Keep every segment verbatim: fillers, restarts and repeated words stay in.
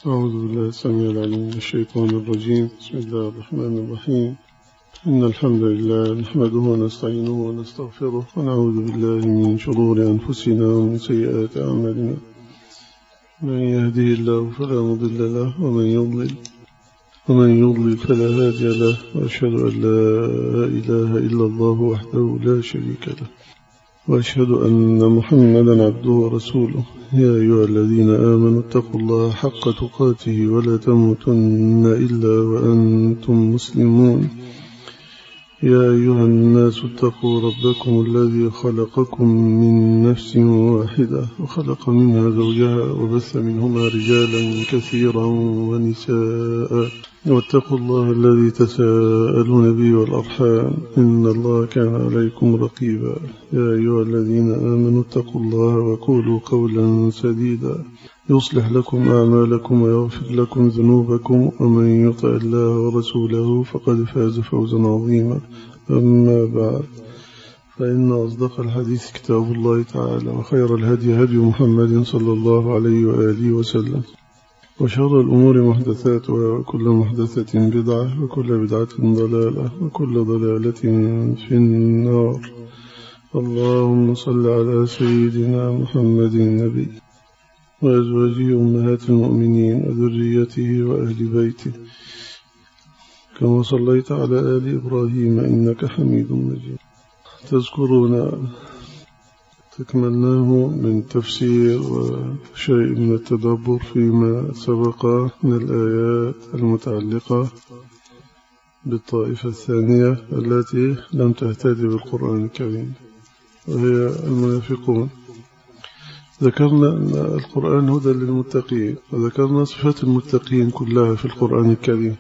أعوذ بالله السميع العليم من الشيطان الرجيم. بسم الله الرحمن الرحيم. إن الحمد لله نحمده ونستعينه ونستغفره ونعوذ بالله من شرور أنفسنا ومن سيئات أعمالنا. من يهده الله فلا مضل له ومن يضلل ومن يضلل فلا هادي له، وأشهد أن لا إله إلا الله وحده لا شريك له، وأشهد أن محمدا عبده ورسوله. يا أيها الذين آمنوا اتقوا الله حق تقاته ولا تموتن إلا وأنتم مسلمون. يا أيها الناس اتقوا ربكم الذي خلقكم من نفس واحدة وخلق منها زوجها وبث منهما رجالا كثيرا ونساء، واتقوا الله الذي تساءلون به والأرحام إن الله كان عليكم رقيبا. يا أيها الذين آمنوا اتقوا الله وقولوا قولا سديدا يصلح لكم أعمالكم ويغفر لكم ذنوبكم، ومن يطع الله ورسوله فقد فاز فوزا عظيما. أما بعد، فإن أصدق الحديث كتاب الله تعالى، وخير الهدي هدي محمد صلى الله عليه وآله وسلم، وشر الأمور محدثاتها، وكل محدثة بدعة، وكل بدعة ضلالة، وكل ضلالة في النار. اللهم صل على سيدنا محمد النبي وأزواجه أمهات المؤمنين وذريته وأهل بيته كما صليت على آل إبراهيم إنك حميد مجيد. تذكرون تكملناه من تفسير وشيء من التدبر فيما سبق من الآيات المتعلقة بالطائفة الثانية التي لم تهتدي بالقرآن الكريم، وهي المنافقون. ذكرنا أن القرآن هدى للمتقين، وذكرنا صفات المتقين كلها في القرآن الكريم،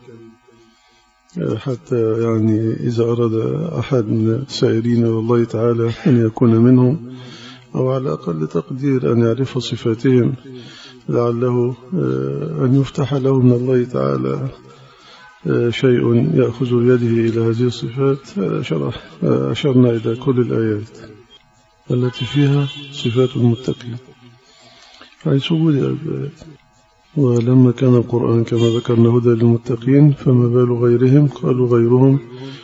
حتى يعني إذا أراد أحد من السائرين والله تعالى أن يكون منهم، أو على أقل تقدير أن يعرف صفاتهم، لعله أن يفتح له من الله تعالى شيء يأخذ بيده إلى هذه الصفات. أشرنا إلى كل الآيات التي فيها صفات المتقين حيث بدأت الآيات. ولما كان القرآن كما ذكرنا هدى للمتقين، فما بال غيرهم؟ قالوا غيرهم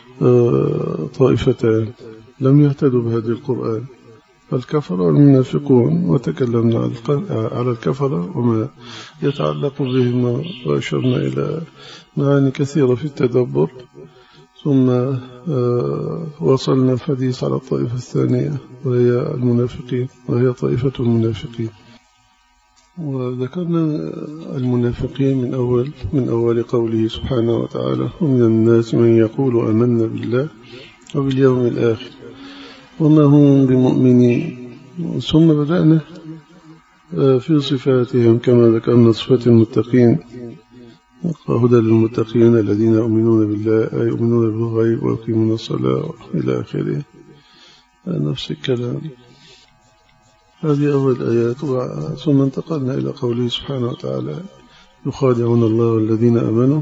طائفتان لم يهتدوا بهذه القرآن، الكفر والمنافقون. وتكلمنا على الكفر وما يتعلق بهم، وأشرنا إلى معاني كثيرة في التدبر، ثم وصلنا الحديث على الطائفة الثانية وهي المنافقين، وهي طائفة المنافقين. وذكرنا المنافقين من أول من أول قوله سبحانه وتعالى: ومن الناس من يقول آمنا بالله وباليوم الآخر وما هم بمؤمنين. ثم بدأنا في صفاتهم كما ذكرنا صفات المتقين: هدى للمتقين الذين يؤمنون بالله، أي يؤمنون بالغيب ويقيمون الصلاة إلى آخره، نفس الكلام. هذه أول آيات. ثم انتقلنا إلى قوله سبحانه وتعالى: يخادعون الله والذين آمنوا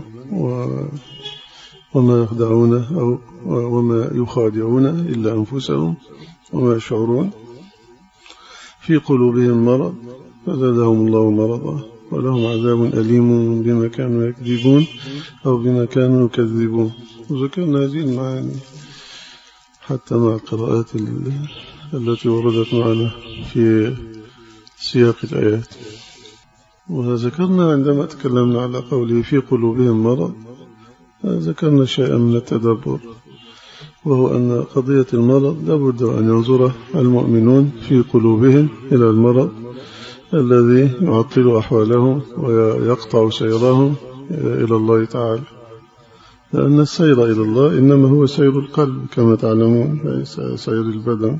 وما يخدعون أو وما يخادعون إلا أنفسهم وما يشعرون، في قلوبهم مرض فزادهم الله مرضا ولهم عذاب أليم بما كانوا يكذبون أو بما كانوا يكذبون. وذكرنا هذه المعاني حتى مع القراءات التي وردت معنا في سياق الآيات. وذكرنا عندما تكلمنا على قوله في قلوبهم مرض، ذكرنا شيئا من التدبر، وهو أن قضية المرض لابد أن ينظر المؤمنون في قلوبهم إلى المرض الذي يعطل أحوالهم ويقطع سيرهم إلى الله تعالى، لأن السير إلى الله إنما هو سير القلب كما تعلمون، ليس سير البدن.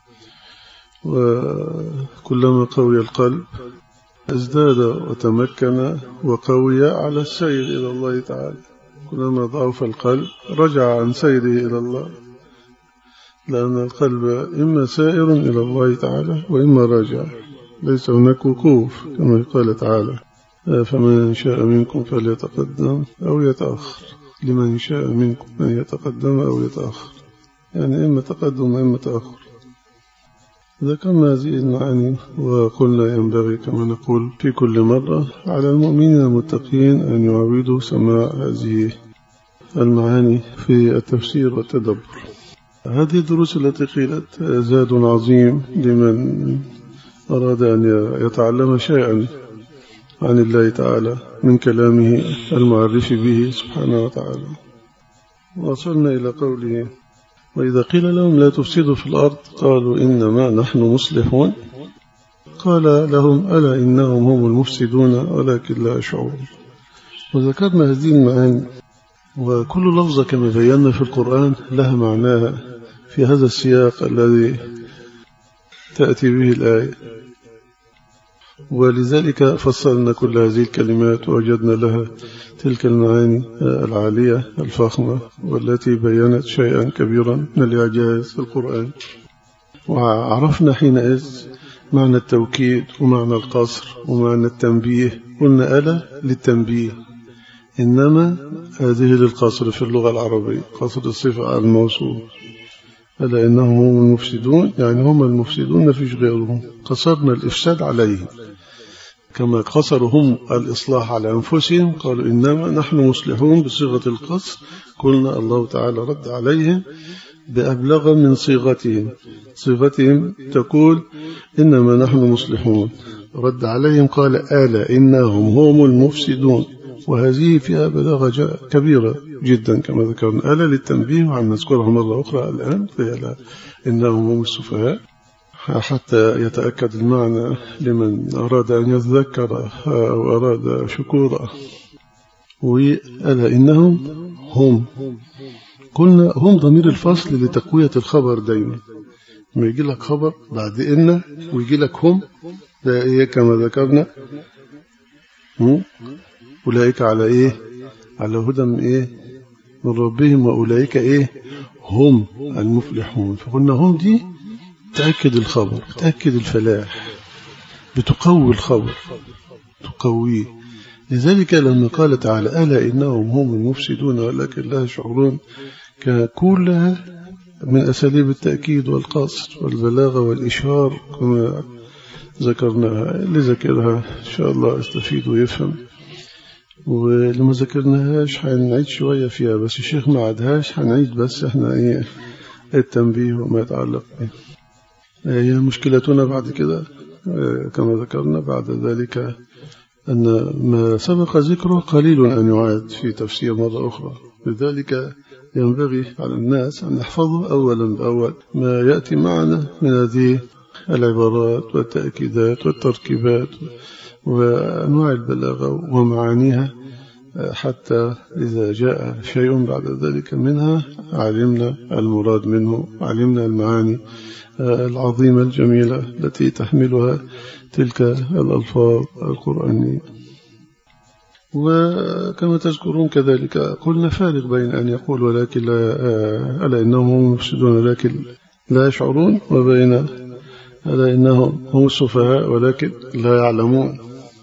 وكلما قوي القلب ازداد وتمكن وقوي على السير إلى الله تعالى، كلما ضعف القلب رجع عن سيره إلى الله، لأن القلب إما سائر إلى الله تعالى وإما راجع، ليس هناك وقوف كما قال تعالى: فمن شاء منكم فليتقدم أو يتأخر، لمن شاء منكم أن يتقدم أو يتأخر، يعني إما تقدم وإما تأخر. ذكرنا هذه المعاني وقلنا ينبغي كما نقول في كل مرة على المؤمنين المتقين أن يعودوا سماع هذه المعاني في التفسير والتدبر. هذه الدروس التي قيلت زاد عظيم لمن أراد أن يتعلم شيئا عن الله تعالى من كلامه المعرف به سبحانه وتعالى. وصلنا إلى قوله: وإذا قيل لهم لا تفسدوا في الأرض قالوا إنما نحن مصلحون قال لهم ألا إنهم هم المفسدون ولكن لا يشعرون. وذكرنا هذه المعاني، وكل لفظة كما بينا في القرآن لها معناها في هذا السياق الذي تأتي به الآية، ولذلك فصلنا كل هذه الكلمات ووجدنا لها تلك المعاني العالية الفخمة والتي بيّنت شيئا كبيرا من الإعجاز في القرآن. وعرفنا حينئذ معنى التوكيد ومعنى القصر ومعنى التنبيه. قلنا ألا للتنبيه، إنما هذه للقصر في اللغة العربية، قصر الصفة على الموصول. ألا إنهم هم المفسدون، يعني هم المفسدون مفيش غيرهم، قصرنا الإفساد عليهم كما قصروا هم الإصلاح على أنفسهم. قالوا إنما نحن مصلحون بصيغة القصر. قلنا الله تعالى رد عليهم بأبلغ من صيغتهم. صيغتهم تقول إنما نحن مصلحون، رد عليهم قال ألا إنهم هم المفسدون، وهذه فيها بلاغة كبيرة جدا كما ذكرنا. ألا للتنبيه وعن نذكرها مرة أخرى الآن، فألا إنهم هم السفهاء حتى يتأكد المعنى لمن أراد أن يتذكر أو أراد شكورا. وألا إنهم هم، قلنا هم ضمير الفصل لتقوية الخبر دائما. ما يجي لك خبر بعد إن ويجي لك هم، ده إيه كما ذكرنا؟ أولئك على إيه؟ على هدى من إيه؟ من ربهم، وأولئك إيه؟ هم المفلحون. فقلنا هم دي تأكد الخبر، تأكد الفلاح، بتقوي الخبر، تقويه. لذلك لما قال تعالى ألا إنهم هم المفسدون ولكن لا يشعرون، كان كلها من أساليب التأكيد والقصر والبلاغة والإشهار كما ذكرناها. اللي ذكرها إن شاء الله يستفيد ويفهم، ولما ذكرناهاش هنعيد شوية فيها، بس الشيخ ما عادهاش، هنعيد بس احنا ايه التنبيه وما يتعلق به. هي مشكلتنا بعد كده كما ذكرنا بعد ذلك أن ما سبق ذكره قليل أن يعاد في تفسير مرة أخرى. لذلك ينبغي على الناس أن يحفظوا أولا بأول ما يأتي معنا من هذه العبارات والتأكيدات والتركيبات وأنواع البلاغة ومعانيها، حتى إذا جاء شيء بعد ذلك منها علمنا المراد منه، علمنا المعاني العظيمة الجميلة التي تحملها تلك الألفاظ القرآنية. وكما تذكرون كذلك قلنا فارق بين أن يقول ولكن لا ألا إنهم هم المفسدون ولكن لا يشعرون، وبين ألا إنهم هم السفهاء ولكن لا يعلمون.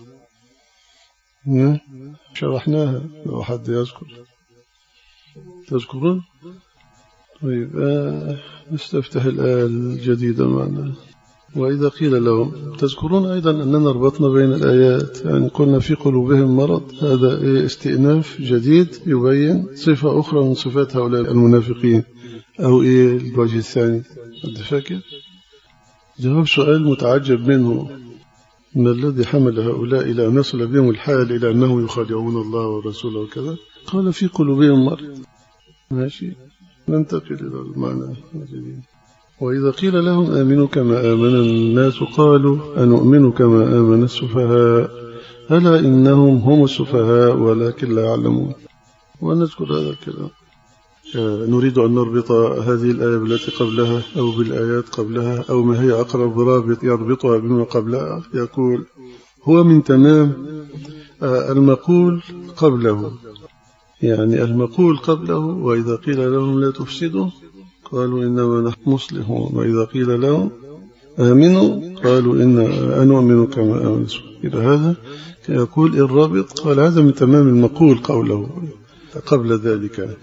شرحناها لو حد يذكر، تذكرون؟ طيب نستفتح الآية الجديدة معنا. وإذا قيل لهم، تذكرون أيضا أننا ربطنا بين الآيات، يعني قلنا في قلوبهم مرض، هذا استئناف جديد يبين صفة أخرى من صفات هؤلاء المنافقين، أو إيه الوجه الثاني؟ حد فاكر؟ جواب سؤال متعجب منه: ما الذي حمل هؤلاء إلى أن يصل بهم الحال إلى أنهم يخادعون الله ورسوله وكذا؟ قال في قلوبهم مرض. ماشي، ننتقل إلى المعنى الجديد. وإذا قيل لهم آمنوا كما آمن الناس قالوا أنؤمن كما آمن السفهاء ألا إنهم هم السفهاء ولكن لا يعلمون. ونذكر هذا الكلام. نريد أن نربط هذه الآية بالتي قبلها أو بالآيات قبلها، أو ما هي أقرب رابط يربطها بما قبلها. يقول هو من تمام المقول قبله، يعني المقول قبله وإذا قيل لهم لا تفسدوا قالوا إنما نحن مصلحون، وإذا قيل لهم آمنوا قالوا إن أنؤمن كما آمن. إلى هذا يقول الرابط، قال هذا من تمام المقول قوله قبل ذلك.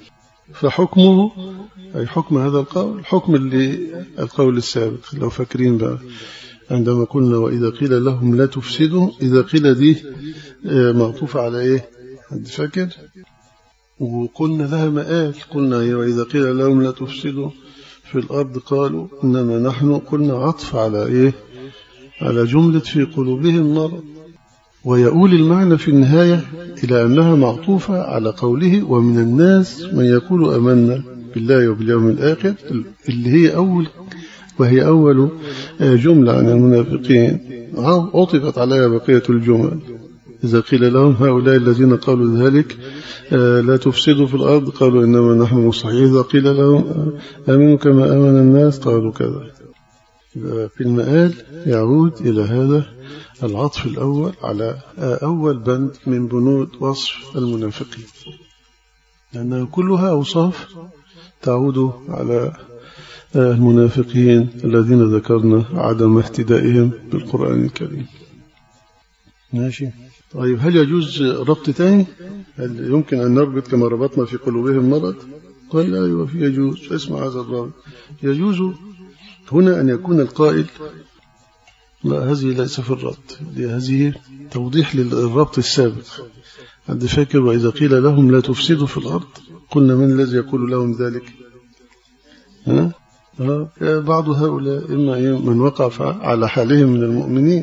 فحكمه أي حكم هذا القول حكم اللي القول السابق. لو فاكرين بقى عندما قلنا وإذا قيل لهم لا تفسدوا، إذا قيل دي معطوفة على إيه؟ حد فاكر؟ وقلنا لها مآل، قلنا وإذا قيل لهم لا تفسدوا في الأرض قالوا إنما نحن، قلنا عطف على إيه؟ على جملة في قلوبهم مرض، ويؤول المعنى في النهاية إلى أنها معطوفة على قوله ومن الناس من يقول آمنا بالله وباليوم الآخر، اللي هي أول وهي أول جملة عن المنافقين عطفت عليها بقية الجمل. إذا قيل لهم هؤلاء الذين قالوا ذلك لا تفسدوا في الأرض قالوا إنما نحن مصلحون، إذا قيل لهم آمنوا كما آمن الناس قالوا كذا. في المآل يعود إلى هذا العطف الأول على أول بند من بنود وصف المنافقين، لأنها كلها أوصاف تعود على المنافقين الذين ذكرنا عدم اهتدائهم بالقرآن الكريم. ماشي. طيب هل يجوز ربط تاني؟ هل يمكن أن نربط كما ربطنا في قلوبهم مرض؟ قال لا، أيوة يجوز. اسمع هذا الرابط. يجوز هنا أن يكون القائل، لا هذه ليس في الربط، هذه توضيح للربط السابق. عند فاكر وإذا قيل لهم لا تفسدوا في الأرض قلنا من الذي يقول لهم ذلك؟ ها؟ ها؟ بعض هؤلاء إما من وقع على حالهم من المؤمنين،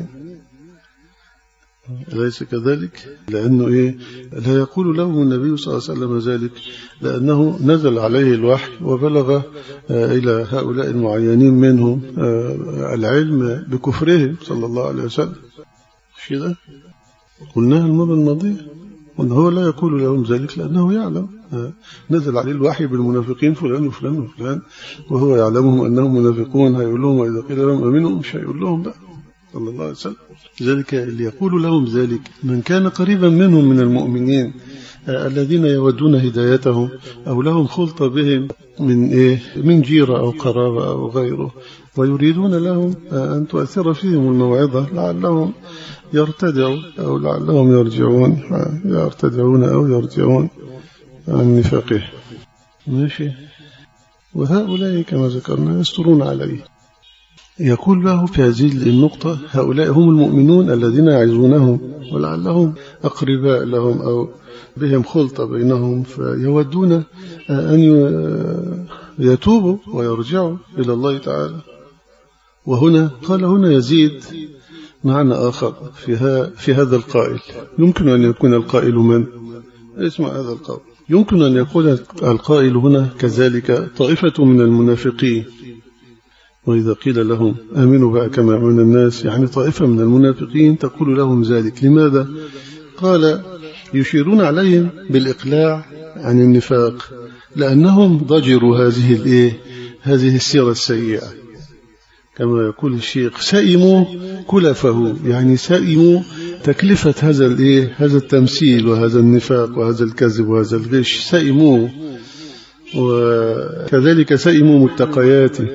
أليس كذلك؟ لأنه إيه؟ لا يقول لهم النبي صلى الله عليه وسلم ذلك لأنه نزل عليه الوحي وبلغ إلى هؤلاء المعينين منهم العلم بكفرهم صلى الله عليه وسلم. مش كده؟ قلناها المرة الماضية وأنه هو لا يقول لهم ذلك لأنه يعلم نزل عليه الوحي بالمنافقين فلان وفلان وفلان وهو يعلمهم أنهم منافقون، هيقول لهم وإذا قيل لهم أمنوا مش هيقول لهم بقى صلى الله عليه وسلم. لذلك اللي يقول لهم ذلك من كان قريبا منهم من المؤمنين الذين يودون هدايتهم أو لهم خلطة بهم من إيه من جيرة أو قرابة أو غيره، ويريدون لهم أن تؤثر فيهم الموعظة لعلهم يرتدعوا أو لعلهم يرجعون يرتدعون أو يرجعون عن نفاقه. ماشي. وهؤلاء كما ذكرنا يسترون عليه. يقول له في هذه النقطة هؤلاء هم المؤمنون الذين يعزونهم ولعلهم أقرباء لهم أو بهم خلطة بينهم، فيودون أن يتوبوا ويرجعوا إلى الله تعالى. وهنا قال هنا يزيد معنى آخر في, في هذا القائل. يمكن أن يكون القائل من؟ اسمع هذا القول. يمكن أن يقول القائل هنا كذلك طائفة من المنافقين وإذا قيل لهم آمنوا بقى كما آمن الناس، يعني طائفة من المنافقين تقول لهم ذلك. لماذا؟ قال يشيرون عليهم بالإقلاع عن النفاق لأنهم ضجروا هذه الإيه هذه السيرة السيئة، كما يقول الشيخ سئموا كلفه، يعني سئموا تكلفة هذا الإيه هذا التمثيل وهذا النفاق وهذا الكذب وهذا الغش، سئموا. وكذلك سئموا متقياته،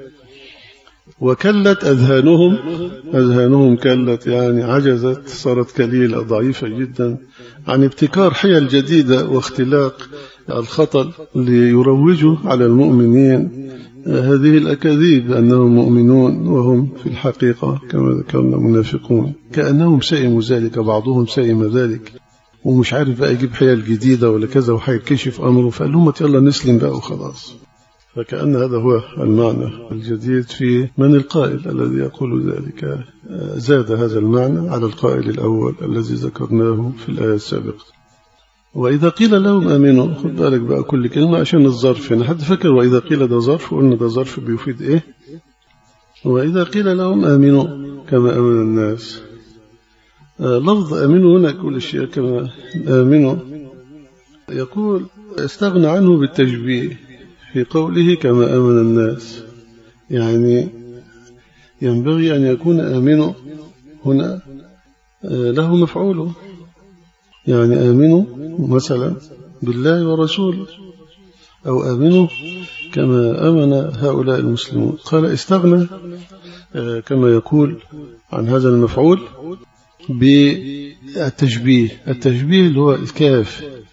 وكلت أذهانهم أذهانهم كلت يعني عجزت، صارت كليلة ضعيفة جدا عن ابتكار حيل جديدة واختلاق الخطل ليروجوا على المؤمنين هذه الأكاذيب أنهم مؤمنون وهم في الحقيقة كما ذكرنا منافقون. كأنهم سئموا ذلك، بعضهم سئم ذلك ومش عارف بقى يجيب حيل جديدة ولا كذا وحيكشف أمره، فقال لهم يلا نسلم بقى وخلاص. فكأن هذا هو المعنى الجديد في من القائل الذي يقول ذلك، زاد هذا المعنى على القائل الأول الذي ذكرناه في الآية السابقة. وإذا قيل لهم آمنوا، خد بالك بقى كل كلمة عشان الظرف هنا، حد فكر وإذا قيل ده ظرف وقلنا ده ظرف بيفيد إيه؟ وإذا قيل لهم آمنوا كما آمن الناس، لفظ آمنوا هنا كل شيء كما آمنوا يقول استغنى عنه بالتشبيه في قوله كما آمن الناس، يعني ينبغي أن يكون آمنوا هنا له مفعوله، يعني آمنوا مثلا بالله ورسوله أو آمنوا كما آمن هؤلاء المسلمون. قال استغنى كما يقول عن هذا المفعول بالتشبيه، التشبيه اللي هو الكاف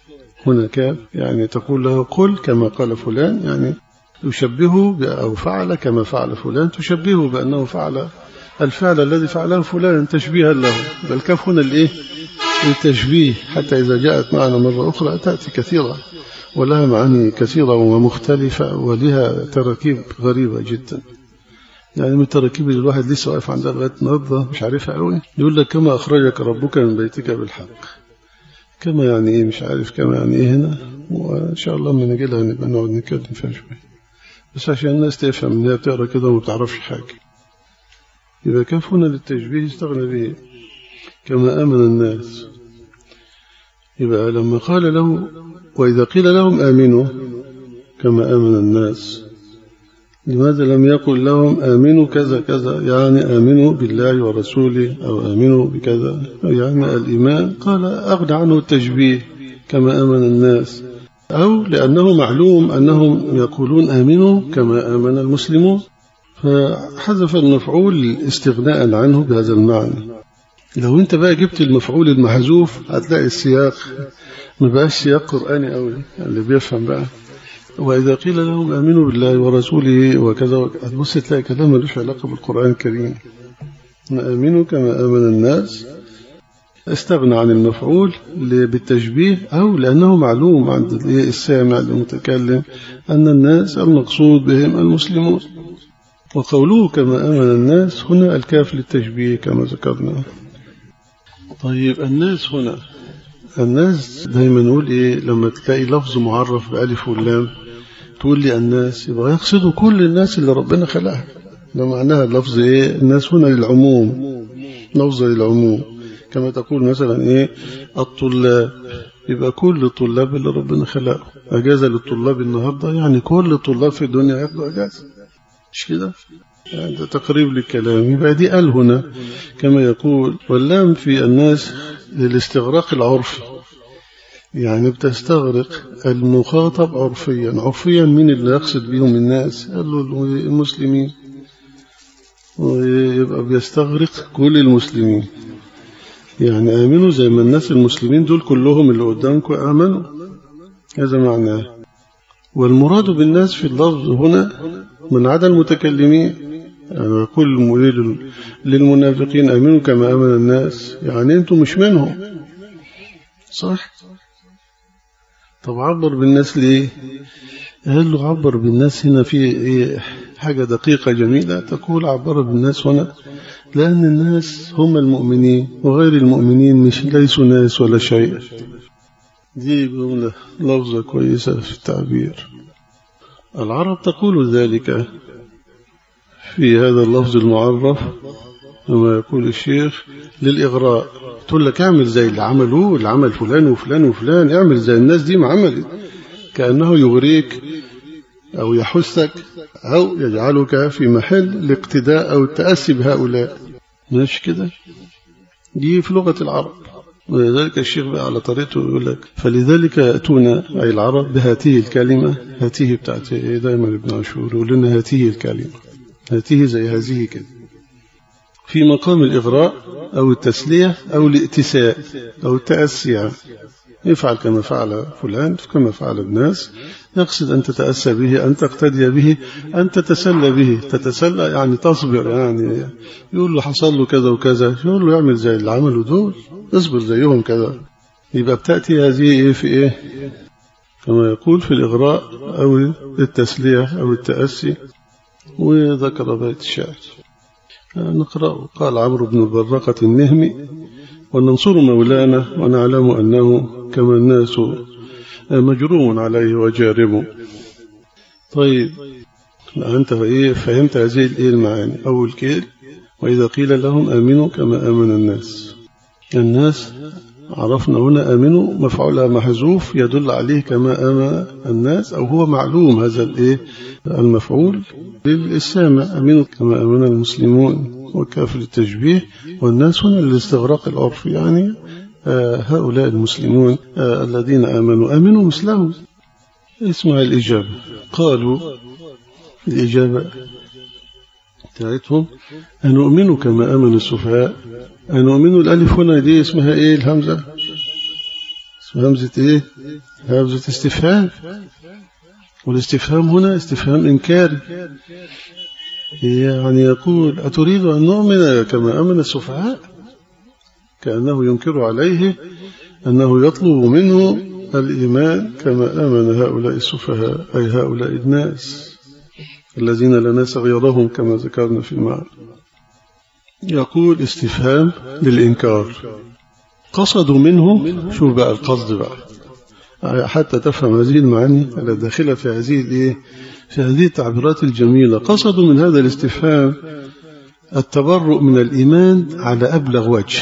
هنا كاف يعني تقول له قل كما قال فلان، يعني يشبهه أو فعل كما فعل فلان، تشبهه بأنه فعل الفعل الذي فعله فلان تشبيها له. بل كاف هنا الإيه؟ التشبيه، حتى إذا جاءت معنا مرة أخرى تأتي كثيرة ولها معاني كثيرة ومختلفة ولها تركيب غريبة جدا. يعني من التركيب اللي الواحد لسه واقف عندها لغاية النهارده مش عارفها قوي. يقول لك كما أخرجك ربك من بيتك بالحق، كما يعني إيه مش عارف كما يعني إيه هنا، وإن شاء الله لما نجي لها نبقى نقعد نتكلم فيها شوية، بس عشان الناس تفهم إنها بتقرأ كده وما بتعرفش حاجة. يبقى كيف هنا للتشبيه استغنى به كما آمن الناس. يبقى لما قال له وإذا قيل لهم آمنوا كما آمن الناس، لماذا لم يقل لهم آمنوا كذا كذا، يعني آمنوا بالله ورسوله أو آمنوا بكذا، يعني الإيمان قال أغنى عنه التشبيه كما آمن الناس، أو لأنه معلوم أنهم يقولون آمنوا كما آمن المسلمون، فحذف المفعول استغناء عنه بهذا المعنى. لو انت بقى جبت المفعول المحذوف هتلاقي السياق ما بقاش سياق قرآني قوي، اللي بيفهم بقى وإذا قيل لهم آمنوا بالله ورسوله وكذا، هتبص تلاقي كلام ملوش علاقة بالقرآن الكريم. آمنوا كما آمن الناس استغنى عن المفعول بالتشبيه، أو لأنه معلوم عند السامع المتكلم أن الناس المقصود بهم المسلمون. وقوله كما آمن الناس هنا الكاف للتشبيه كما ذكرنا. طيب الناس هنا، الناس دايما نقول إيه لما تلاقي لفظ معرف بألف واللام تقول لي الناس، يبقى يقصد كل الناس اللي ربنا خلقها. ده معناها اللفظ إيه؟ الناس هنا للعموم، لفظ للعموم. كما تقول مثلا إيه الطلاب، يبقى كل الطلاب اللي ربنا خلقه. أجازة للطلاب النهاردة يعني كل الطلاب في الدنيا ياخدوا أجازة، مش كده؟ يعني ده تقريب للكلام. يبقى دي قال هنا كما يقول، واللام في الناس للاستغراق العرفي، يعني بتستغرق المخاطب عرفيا. عرفيا مين اللي يقصد بهم الناس؟ قال له المسلمين، ويبقى بيستغرق كل المسلمين. يعني آمنوا زي ما الناس المسلمين دول كلهم اللي قدامكم آمنوا، هذا معناه. والمراد بالناس في اللفظ هنا من عدا المتكلمين، يعني كل للمنافقين آمنوا كما آمن الناس، يعني أنتم مش منهم، صح؟ طب عبر بالناس ليه؟ قال له عبر بالناس هنا في إيه حاجة دقيقة جميلة، تقول عبر بالناس هنا لأن الناس هم المؤمنين وغير المؤمنين مش ليسوا ناس ولا شيء. دي جملة لفظة كويسة في التعبير. العرب تقول ذلك في هذا اللفظ المعرف كما يقول الشيخ للإغراء. تقول لك اعمل زي اللي عملوه، اللي عمل فلان وفلان وفلان، اعمل زي الناس دي ما عملت، كأنه يغريك أو يحثك أو يجعلك في محل الاقتداء أو التأسي بهؤلاء، مش كده؟ دي في لغة العرب. ولذلك الشيخ بقى على طريقته يقول لك فلذلك أتونا أي العرب بهاته الكلمة، هاته بتاعت دائما ابن عاشور يقول لنا هاته الكلمة، هاته زي هذه كده، في مقام الإغراء أو التسلية أو الائتساء أو التأسي. يعني يفعل كما فعل فلان كما فعل الناس، يقصد أن تتأسى به، أن تقتدي به، أن تتسلى به. تتسلى يعني تصبر، يعني يقول له حصل له كذا وكذا، يقول له يعمل زي اللي عملوا دول، اصبر زيهم كذا. يبقى بتأتي هذه في إيه كما يقول في الإغراء أو التسلية أو التأسي. وذكر بيت الشعر نقرأ. قال عمرو بن البراقة النهمي وننصر مولانا ونعلم أنه كما الناس مجروم عليه وجارب. طيب أنت إيه فهمت هذه الإيه المعاني؟ أول كيل وإذا قيل لهم آمنوا كما آمن الناس، الناس عرفنا هنا آمنوا مفعولها محذوف يدل عليه كما آمن الناس، أو هو معلوم هذا الإيه المفعول للسامع، آمنوا كما آمن المسلمون وكاف التشبيه. والناس هنا للاستغراق العرفي، يعني آه هؤلاء المسلمون آه الذين آمنوا آمنوا مثلهم. اسمها الإجابة. قالوا الإجابة بتاعتهم أنؤمن كما آمن السفهاء. أنؤمن الألف هنا دي اسمها إيه الهمزة؟ اسمها همزة إيه؟ همزة استفهام، والاستفهام هنا استفهام إنكاري، يعني يقول أتريد أن نؤمن كما أمن السفهاء، كأنه ينكر عليه أنه يطلب منه الإيمان كما آمن هؤلاء السفهاء، أي هؤلاء الناس الذين لا ناس غيرهم كما ذكرنا في المعنى. يقول استفهام للإنكار، قصدوا منه، شوف بقى القصد بقى حتى تفهم هذه المعاني الداخلة في هذه الإيه؟ في هذه التعبيرات الجميلة. قصدوا من هذا الاستفهام التبرؤ من الإيمان على أبلغ وجه،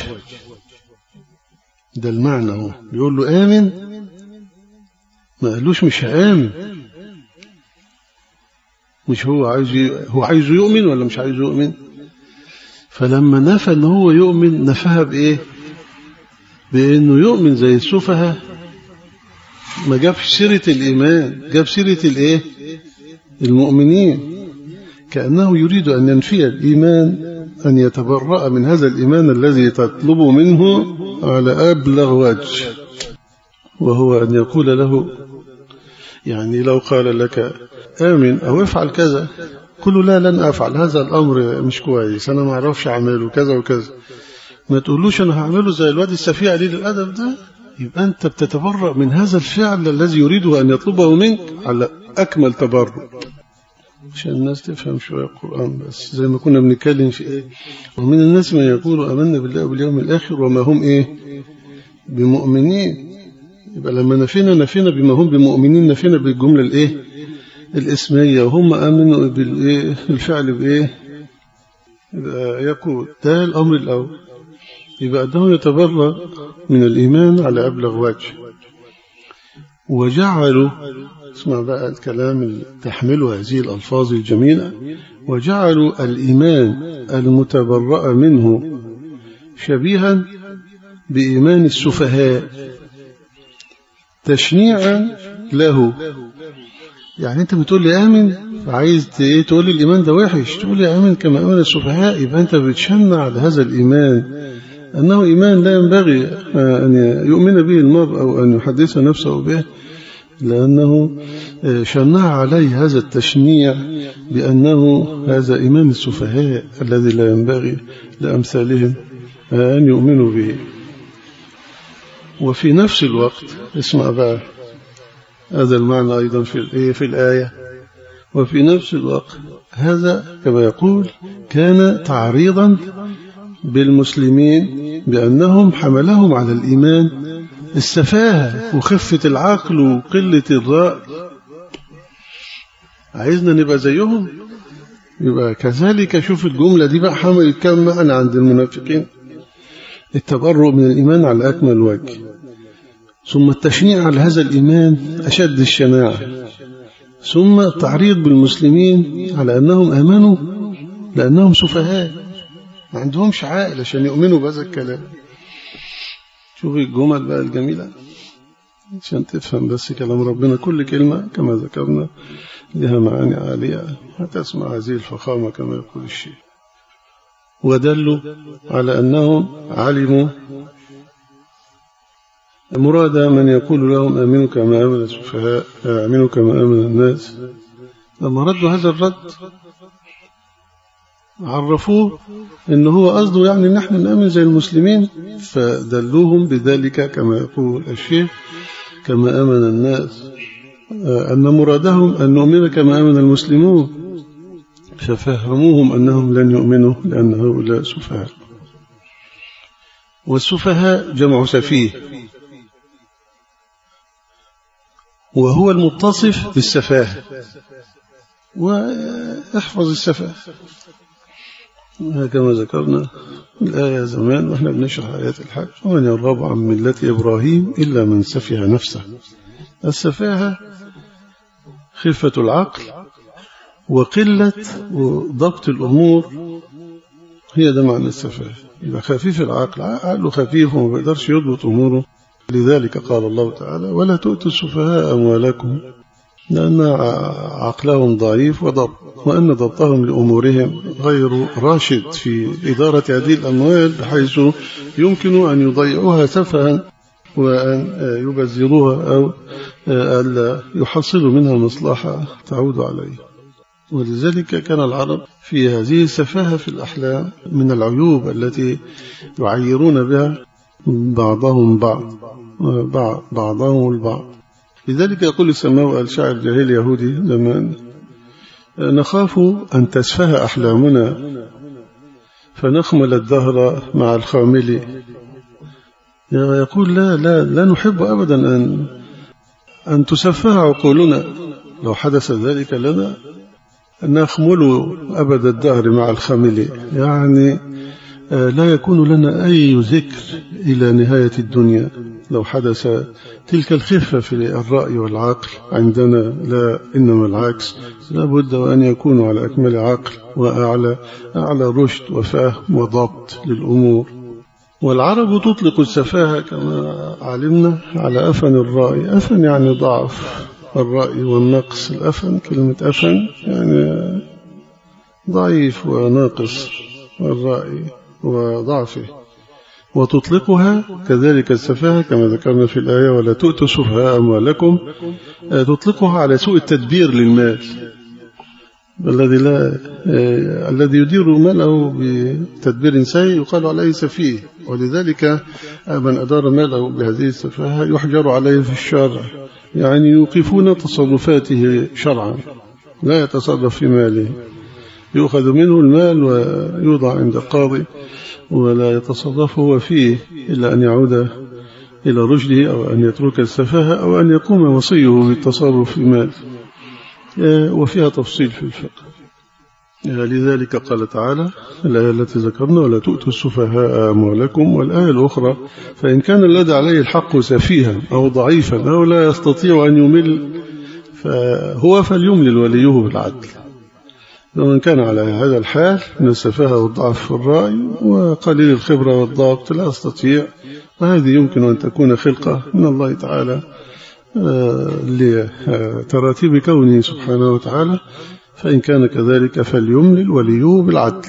ده المعنى. هو بيقول له آمن، ما قالوش مش هآمن، مش هو عايز هو عايزه يؤمن ولا مش عايزه يؤمن. فلما نفى ان هو يؤمن نفاها بايه؟ بانه يؤمن زي السفهاء، ما جابش سيره الايمان، جاب سيره الايه؟ المؤمنين، كانه يريد ان ينفي الايمان، ان يتبرأ من هذا الايمان الذي تطلب منه على ابلغ وجه، وهو ان يقول له، يعني لو قال لك آمن أو افعل كذا، قل لا لن أفعل، هذا الأمر مش كويس، أنا ما أعرفش أعمله كذا وكذا، ما تقولوش أنا هعمله زي الواد السفيه قليل الأدب ده، يبقى أنت بتتبرأ من هذا الفعل الذي يريده أن يطلبه منك على أكمل تبرؤ، عشان الناس تفهم شوية القرآن. بس زي ما كنا بنتكلم في إيه، ومن الناس من يقول آمنا بالله واليوم الآخر وما هم إيه بمؤمنين. يبقى لما نفينا نفينا بما هم بمؤمنين، نفينا بالجملة الإيه الاسمية، وهم آمنوا بالإيه الفعل بإيه يقول، ده الأمر الأول. يبقى أنه يتبرأ من الإيمان على أبلغ وجه، وجعلوا، اسمع بقى الكلام اللي تحمله هذه الألفاظ الجميلة، وجعلوا الإيمان المتبرأ منه شبيها بإيمان السفهاء تشنيعا له. يعني أنت بتقول لي آمن، عايز تقول لي الإيمان ده وحش، تقول لي آمن كما آمن السفهاء، يبقى أنت بتشنع على هذا الإيمان أنه إيمان لا ينبغي أن يؤمن به المرء أو أن يحدث نفسه به، لأنه شنع عليه هذا التشنيع بأنه هذا إيمان السفهاء الذي لا ينبغي لأمثالهم أن يؤمنوا به. وفي نفس الوقت اسمع بقى هذا المعنى أيضا في في الآية، وفي نفس الوقت هذا كما يقول كان تعريضا بالمسلمين بأنهم حملهم على الإيمان السفاهة وخفة العقل وقلة الرأي، عايزنا نبقى زيهم. يبقى كذلك شوف الجملة دي بقى حملت كم معنى عند المنافقين، التبرؤ من الإيمان على أكمل وجه، ثم التشنيع على هذا الإيمان أشد الشناعة، ثم التعريض بالمسلمين على أنهم آمنوا لأنهم سفهاء ما عندهمش عقل عشان يؤمنوا بهذا الكلام. شوف الجمل بقى الجميلة عشان تفهم بس كلام ربنا، كل كلمة كما ذكرنا لها معاني عالية، هتسمع هذه الفخامة كما يقول الشيخ. ودلوا على أنهم علموا مراد من يقول لهم آمنوا كما آمن السفهاء، آمنوا كما آمن الناس. لما ردوا هذا الرد عرفوه إن هو قصده يعني إن احنا نآمن زي المسلمين، فدلوهم بذلك كما يقول الشيخ كما آمن الناس، أن مرادهم أن نؤمن كما آمن المسلمون، ففهموهم أنهم لن يؤمنوا لأن هؤلاء سفهاء. والسفهاء جمع سفيه، وهو المتصف بالسفاهة، واحفظ السفاهة كما ذكرنا الآية زمان وإحنا بنشرح آيات الحج، ومن يرغب عن ملة إبراهيم إلا من سفه نفسه. السفاهة خفة العقل وقلة وضبط الأمور، هي ده معنى السفاهة. يبقى خفيف العقل، عقله خفيف وما بيقدرش يضبط أموره، لذلك قال الله تعالى ولا تؤتوا السفهاء أموالكم، لأن عقلهم ضعيف وضبط، وأن ضبطهم لأمورهم غير راشد في إدارة هذه الأموال بحيث يمكن أن يضيعوها سفها وأن يبذروها أو ألا يحصلوا منها مصلحة تعود عليه. ولذلك كان العرب في هذه السفاهة في الأحلام من العيوب التي يعيرون بها بعضهم بعض بعضهم البعض. لذلك يقول السماوي الشاعر الجاهلي يهودي زمان: نخاف أن تسفه أحلامنا فنخمل الدهر مع الخامل. يقول لا لا لا نحب أبدا أن أن تسفه عقولنا، لو حدث ذلك لنا نخمل أبد الدهر مع الخامل، يعني لا يكون لنا أي ذكر إلى نهاية الدنيا لو حدث تلك الخفة في الرأي والعقل عندنا. لا، إنما العكس، لا بد أن يكونوا على أكمل عقل وأعلى أعلى رشد وفهم وضبط للأمور. والعرب تطلق السفاهة كما علمنا على أفن الرأي. أفن يعني ضعف الرأي والنقص. الأفن كلمة أفن يعني ضعيف وناقص الرأي وضعفه. وتطلقها كذلك السفاهة كما ذكرنا في الآية: ولا تؤتوا السفهاء أموالكم. تطلقها على سوء التدبير للمال، الذي لا الذي يدير ماله بتدبير سيء يقال عليه سفيه. ولذلك من أدار ماله بهذه السفاهة يحجر عليه في الشرع، يعني يوقفون تصرفاته شرعا، لا يتصرف في ماله، يؤخذ منه المال ويوضع عند القاضي ولا يتصرف هو فيه إلا أن يعود إلى رشده أو أن يترك السفاهة أو أن يقوم وصيه بالتصرف في مال. وفيها تفصيل في الفقه. لذلك قال تعالى الآية التي ذكرنا: ولا تؤتوا السفهاء أموالكم. والآية الأخرى: فإن كان الذي عليه الحق سفيها أو ضعيفا أو لا يستطيع أن يمل فهو فليملل وليه بالعدل. ومن كان على هذا الحال من السفاهة والضعف في الرأي وقليل الخبرة والضبط لا يستطيع، وهذه يمكن أن تكون خلقة من الله تعالى لتراتيب كونه سبحانه وتعالى، فإن كان كذلك فليملل وليه بالعدل.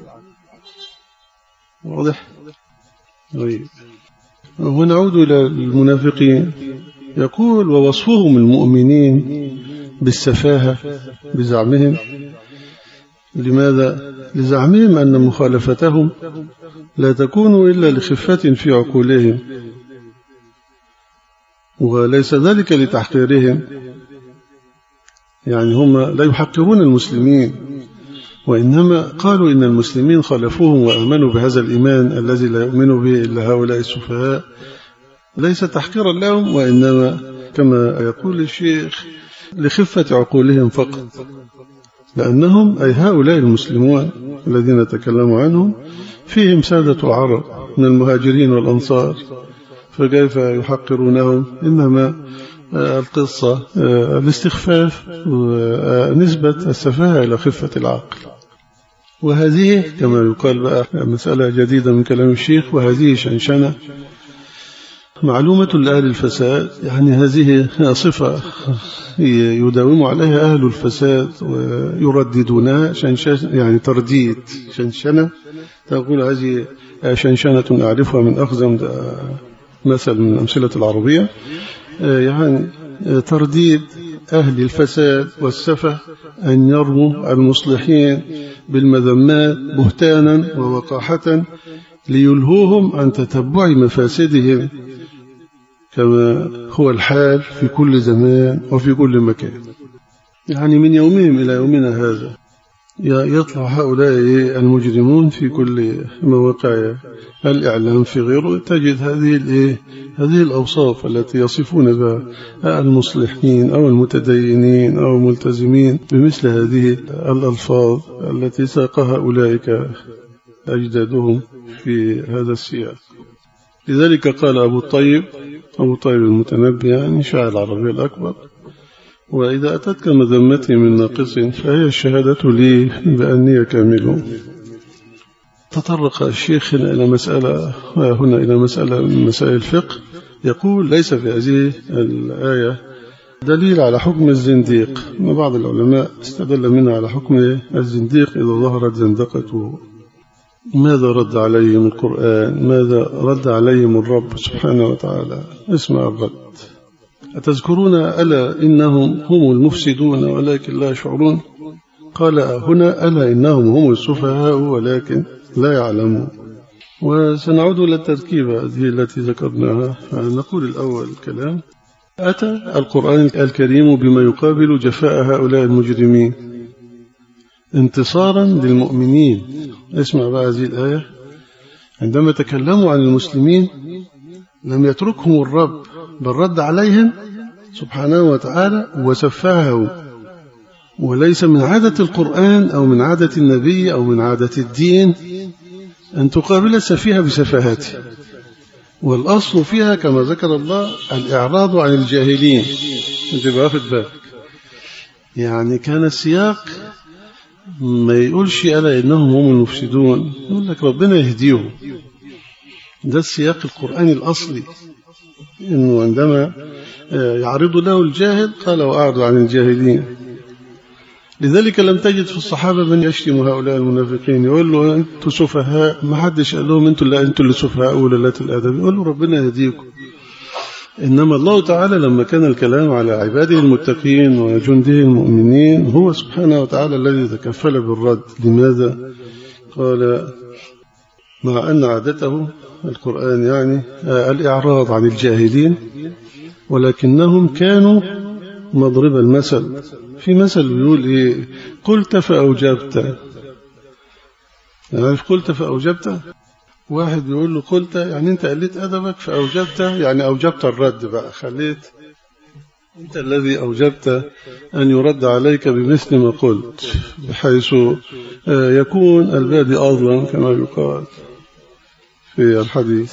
واضح؟ طيب، ونعود إلى المنافقين. يقول: ووصفهم المؤمنين بالسفاهة بزعمهم. لماذا؟ لزعمهم أن مخالفتهم لا تكون إلا لخفة في عقولهم، وليس ذلك لتحقيرهم، يعني هم لا يحقرون المسلمين، وإنما قالوا إن المسلمين خالفوهم وآمنوا بهذا الإيمان الذي لا يؤمن به إلا هؤلاء السفهاء، ليس تحقيرا لهم، وإنما كما يقول الشيخ لخفة عقولهم فقط، لأنهم أي هؤلاء المسلمون الذين تكلموا عنهم فيهم سادة العرب من المهاجرين والأنصار، فكيف يحقرونهم؟ إنما القصة الاستخفاف ونسبة السفاهة إلى خفة العقل. وهذه كما يقال بقى مسألة جديدة من كلام الشيخ: وهذه شنشنة معلومة لأهل الفساد، يعني هذه صفة يداوم عليها أهل الفساد ويرددونها، شنشنة يعني ترديد. شنشنة تقول هذه شنشنة أعرفها من أخزم، مثل من أمثلة العربية، يعني ترديد أهل الفساد والسفة أن يرموا المصلحين بالمذمات بهتانا ووقاحة ليلهوهم عن تتبع مفاسدهم، كما هو الحال في كل زمان وفي كل مكان. يعني من يومهم إلى يومنا هذا يطلع هؤلاء المجرمون في كل مواقع الإعلام في غيره، تجد هذه هذه الأوصاف التي يصفون بها المصلحين أو المتدينين أو الملتزمين بمثل هذه الألفاظ التي ساقها أولئك أجدادهم في هذا السياق. لذلك قال أبو الطيب أبو طيب المتنبي، يعني شاعر العربية الأكبر: وإذا أتتك مذمتي من ناقص فهي الشهادة لي بأني كامل. تطرق الشيخ إلى مسألة هنا إلى مسألة من مسائل الفقه. يقول: ليس في هذه الآية دليل على حكم الزنديق، وبعض العلماء استدل منها على حكم الزنديق إذا ظهرت زندقته. ماذا رد عليهم القرآن؟ ماذا رد عليهم الرب سبحانه وتعالى؟ اسمع الرد. أتذكرون ألا إنهم هم المفسدون ولكن لا يشعرون؟ قال هنا ألا إنهم هم السفهاء ولكن لا يعلمون. وسنعود إلى التركيبة التي ذكرناها. فنقول الأول الكلام: أتى القرآن الكريم بما يقابل جفاء هؤلاء المجرمين انتصارا للمؤمنين. اسمع بقى هذه الآية: عندما تكلموا عن المسلمين لم يتركهم الرب بل رد عليهم سبحانه وتعالى وسفههم. وليس من عادة القرآن أو من عادة النبي أو من عادة الدين أن تقابل السفيه بسفاهاته، والأصل فيها كما ذكر الله الإعراض عن الجاهلين. انت باخد بالك، يعني كان السياق ما يقولش ألا إنهم هم المفسدون، يقول لك ربنا يهديهم. ده السياق القرآني الأصلي، إنه عندما يعرض له الجاهل قال وأعرض عن الجاهلين. لذلك لم تجد في الصحابة من يشتم هؤلاء المنافقين يقول له أنتوا سفهاء، ما حدش قال لهم أنتوا لا أنتوا اللي سفهاء ولا الأدب، يقول له ربنا يهديكم. إنما الله تعالى لما كان الكلام على عباده المتقين وجنده المؤمنين هو سبحانه وتعالى الذي تكفل بالرد. لماذا؟ قال مع أن عادته القرآن يعني الإعراض عن الجاهلين، ولكنهم كانوا مضرب المثل. في مثل بيقول إيه؟ قلت فأوجبت. عارف قلت فأوجبت؟ واحد بيقول له قلت يعني أنت قلت أدبك، فأوجبت يعني أوجبت الرد بقى، خليت أنت الذي أوجبت أن يرد عليك بمثل ما قلت، بحيث يكون البادئ أظلم كما يقال في الحديث.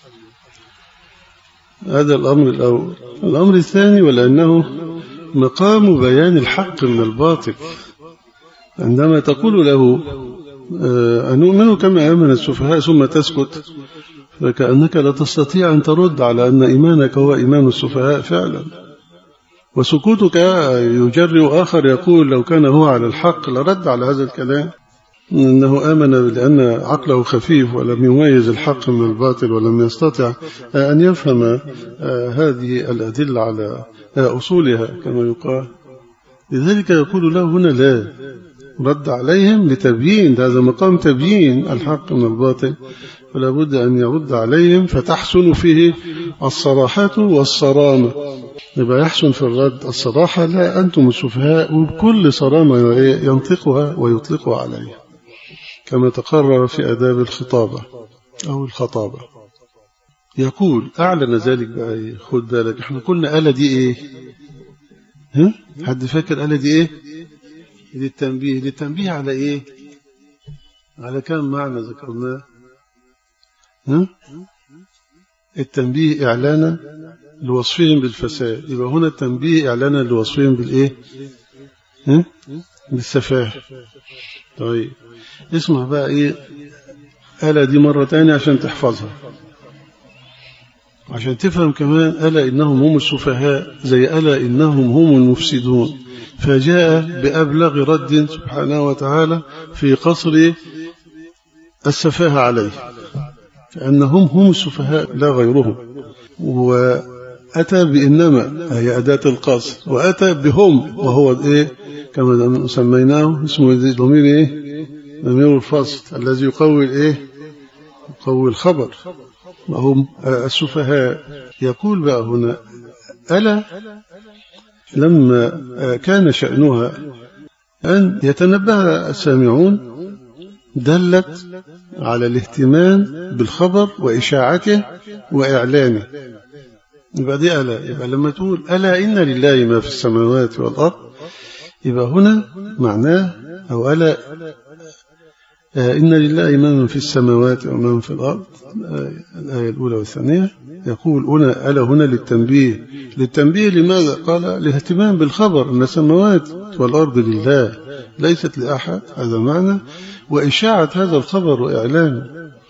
هذا الأمر الأول. الأمر الثاني: ولأنه مقام بيان الحق من الباطل. عندما تقول له أنؤمن كما آمن السفهاء ثم تسكت، فكأنك لا تستطيع أن ترد على أن إيمانك هو إيمان السفهاء فعلا، وسكوتك يجرئ آخر يقول لو كان هو على الحق لرد على هذا الكلام، إنه آمن لأن عقله خفيف ولم يميز الحق من الباطل ولم يستطع أن يفهم هذه الأدلة على أصولها كما يقال. لذلك يقول له هنا لا رد عليهم لتبيين، هذا مقام تبيين الحق من الباطل، فلا بد أن يرد عليهم فتحسن فيه الصراحة والصرامة. يبقى يحسن في الرد الصراحة، لا أنتم السفهاء، وبكل صرامة ينطقها ويطلقها عليه كما تقرر في آداب الخطابة أو الخطابة. يقول أعلن ذلك بقى. خد بالك، احنا قلنا آلة دي إيه؟ ها؟ حد فاكر آلة دي إيه؟ للتنبيه. للتنبيه على إيه؟ على كم معنى ذكرناه؟ ها؟ التنبيه إعلانا لوصفهم بالفساد، يبقى هنا التنبيه إعلانا لوصفهم بالإيه؟ ها؟ بالسفاه. طيب اسمع بقى إيه آلة دي مرة تانية عشان تحفظها، عشان تفهم كمان ألا إنهم هم السفهاء زي ألا إنهم هم المفسدون. فجاء بأبلغ رد سبحانه وتعالى في قصر السفاهة عليه، فأنهم هم السفهاء لا غيرهم. وأتى بإنما هي أداة القصر، وأتى بهم وهو إيه كما سميناه اسمه ضمير إيه؟ ضمير الفصل الذي يقوي إيه؟ يقوي الخبر، وهم السفهاء. يقول بقى هنا ألا لما كان شأنها أن يتنبه السامعون دلت على الاهتمام بالخبر وإشاعته وإعلانه. يبقى دي ألا. يبقى لما تقول ألا إن لله ما في السماوات والأرض، يبقى هنا معناه أو ألا إن لله ما في السماوات وما في الأرض، الآية الأولى والثانية. يقول هنا ألا هنا للتنبيه. للتنبيه لماذا؟ قال الاهتمام بالخبر أن السماوات والأرض لله ليست لأحد، هذا معنى، وإشاعة هذا الخبر وإعلان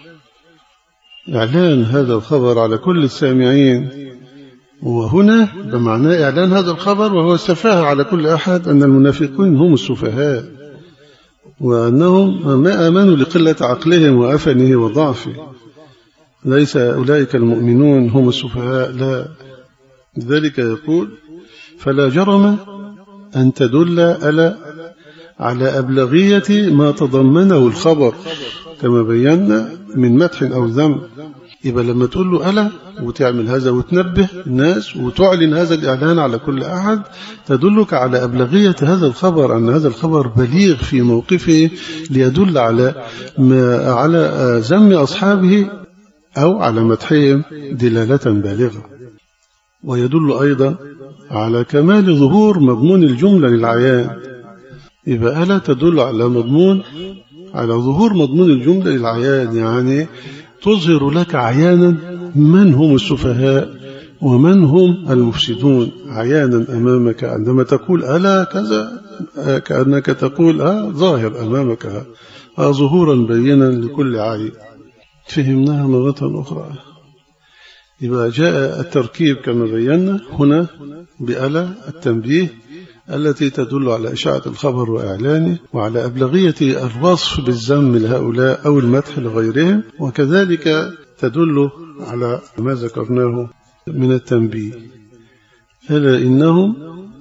إعلان هذا الخبر على كل السامعين. وهنا بمعنى إعلان هذا الخبر وهو السفاهة على كل أحد، أن المنافقين هم السفهاء وأنهم ما آمنوا لقلة عقلهم وأفنه وضعفه. ليس أولئك المؤمنون هم السفهاء، لا. لذلك يقول: فلا جرم أن تدل ألا على أبلغية ما تضمنه الخبر كما بينا من مدح أو ذم. يبقى لما تقول له ألا وتعمل هذا وتنبه الناس وتعلن هذا الإعلان على كل أحد، تدلك على أبلغية هذا الخبر، أن هذا الخبر بليغ في موقفه ليدل على ما على ذم أصحابه أو على مدحهم دلالة بالغة. ويدل أيضا على كمال ظهور مضمون الجملة للعيان. يبقى ألا تدل على مضمون على ظهور مضمون الجملة للعيان، يعني تظهر لك عيانا من هم السفهاء ومن هم المفسدون عيانا أمامك. عندما تقول ألا كذا كأنك تقول آه ظاهر أمامك، آه ظهورا بينا لكل عين. فهمناها مرة أخرى. يبقى جاء التركيب كما بينا هنا بألا التنبيه التي تدل على إشاعة الخبر وإعلانه، وعلى أبلغية الوصف بالذم لهؤلاء أو المدح لغيرهم، وكذلك تدل على ما ذكرناه من التنبيه. ألا إنهم،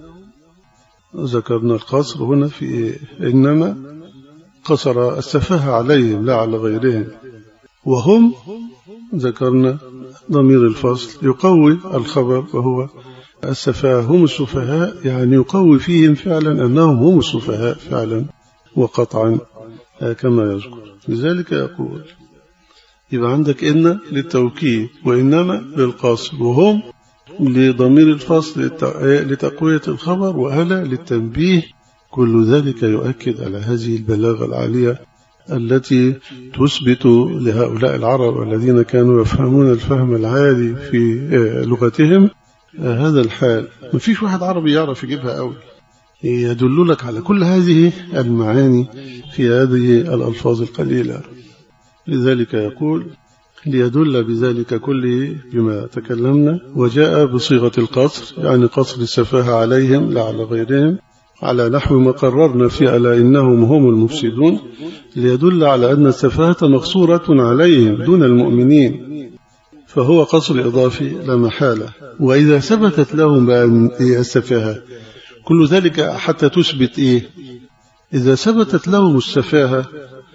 ذكرنا القصر هنا في إنما قصر السفاهة عليهم لا على غيرهم، وهم ذكرنا ضمير الفصل يقوي الخبر وهو السفاهة هم السفهاء، يعني يقوي فيهم فعلا أنهم هم السفهاء فعلا وقطعا كما يذكر. لذلك يقول يبقى عندك إن للتوكيد وإنما للقصر، وهم لضمير الفصل لتقوية الخبر، وألا للتنبيه. كل ذلك يؤكد على هذه البلاغة العالية التي تثبت لهؤلاء العرب الذين كانوا يفهمون الفهم العالي في لغتهم هذا الحال. ما فيش واحد عربي يعرف يجيبها أول، يدل لك على كل هذه المعاني في هذه الألفاظ القليلة. لذلك يقول ليدل بذلك كله بما تكلمنا، وجاء بصيغة القصر يعني قصر السفاهة عليهم لا على غيرهم، على نحو ما قررنا في ألا إنهم هم المفسدون، ليدل على أن السفاهة مقصورة عليهم دون المؤمنين، فهو قصر إضافي لا محالة. وإذا ثبتت لهم بأن السفاهة كل ذلك حتى تثبت إيه؟ إذا ثبتت لهم السفاهة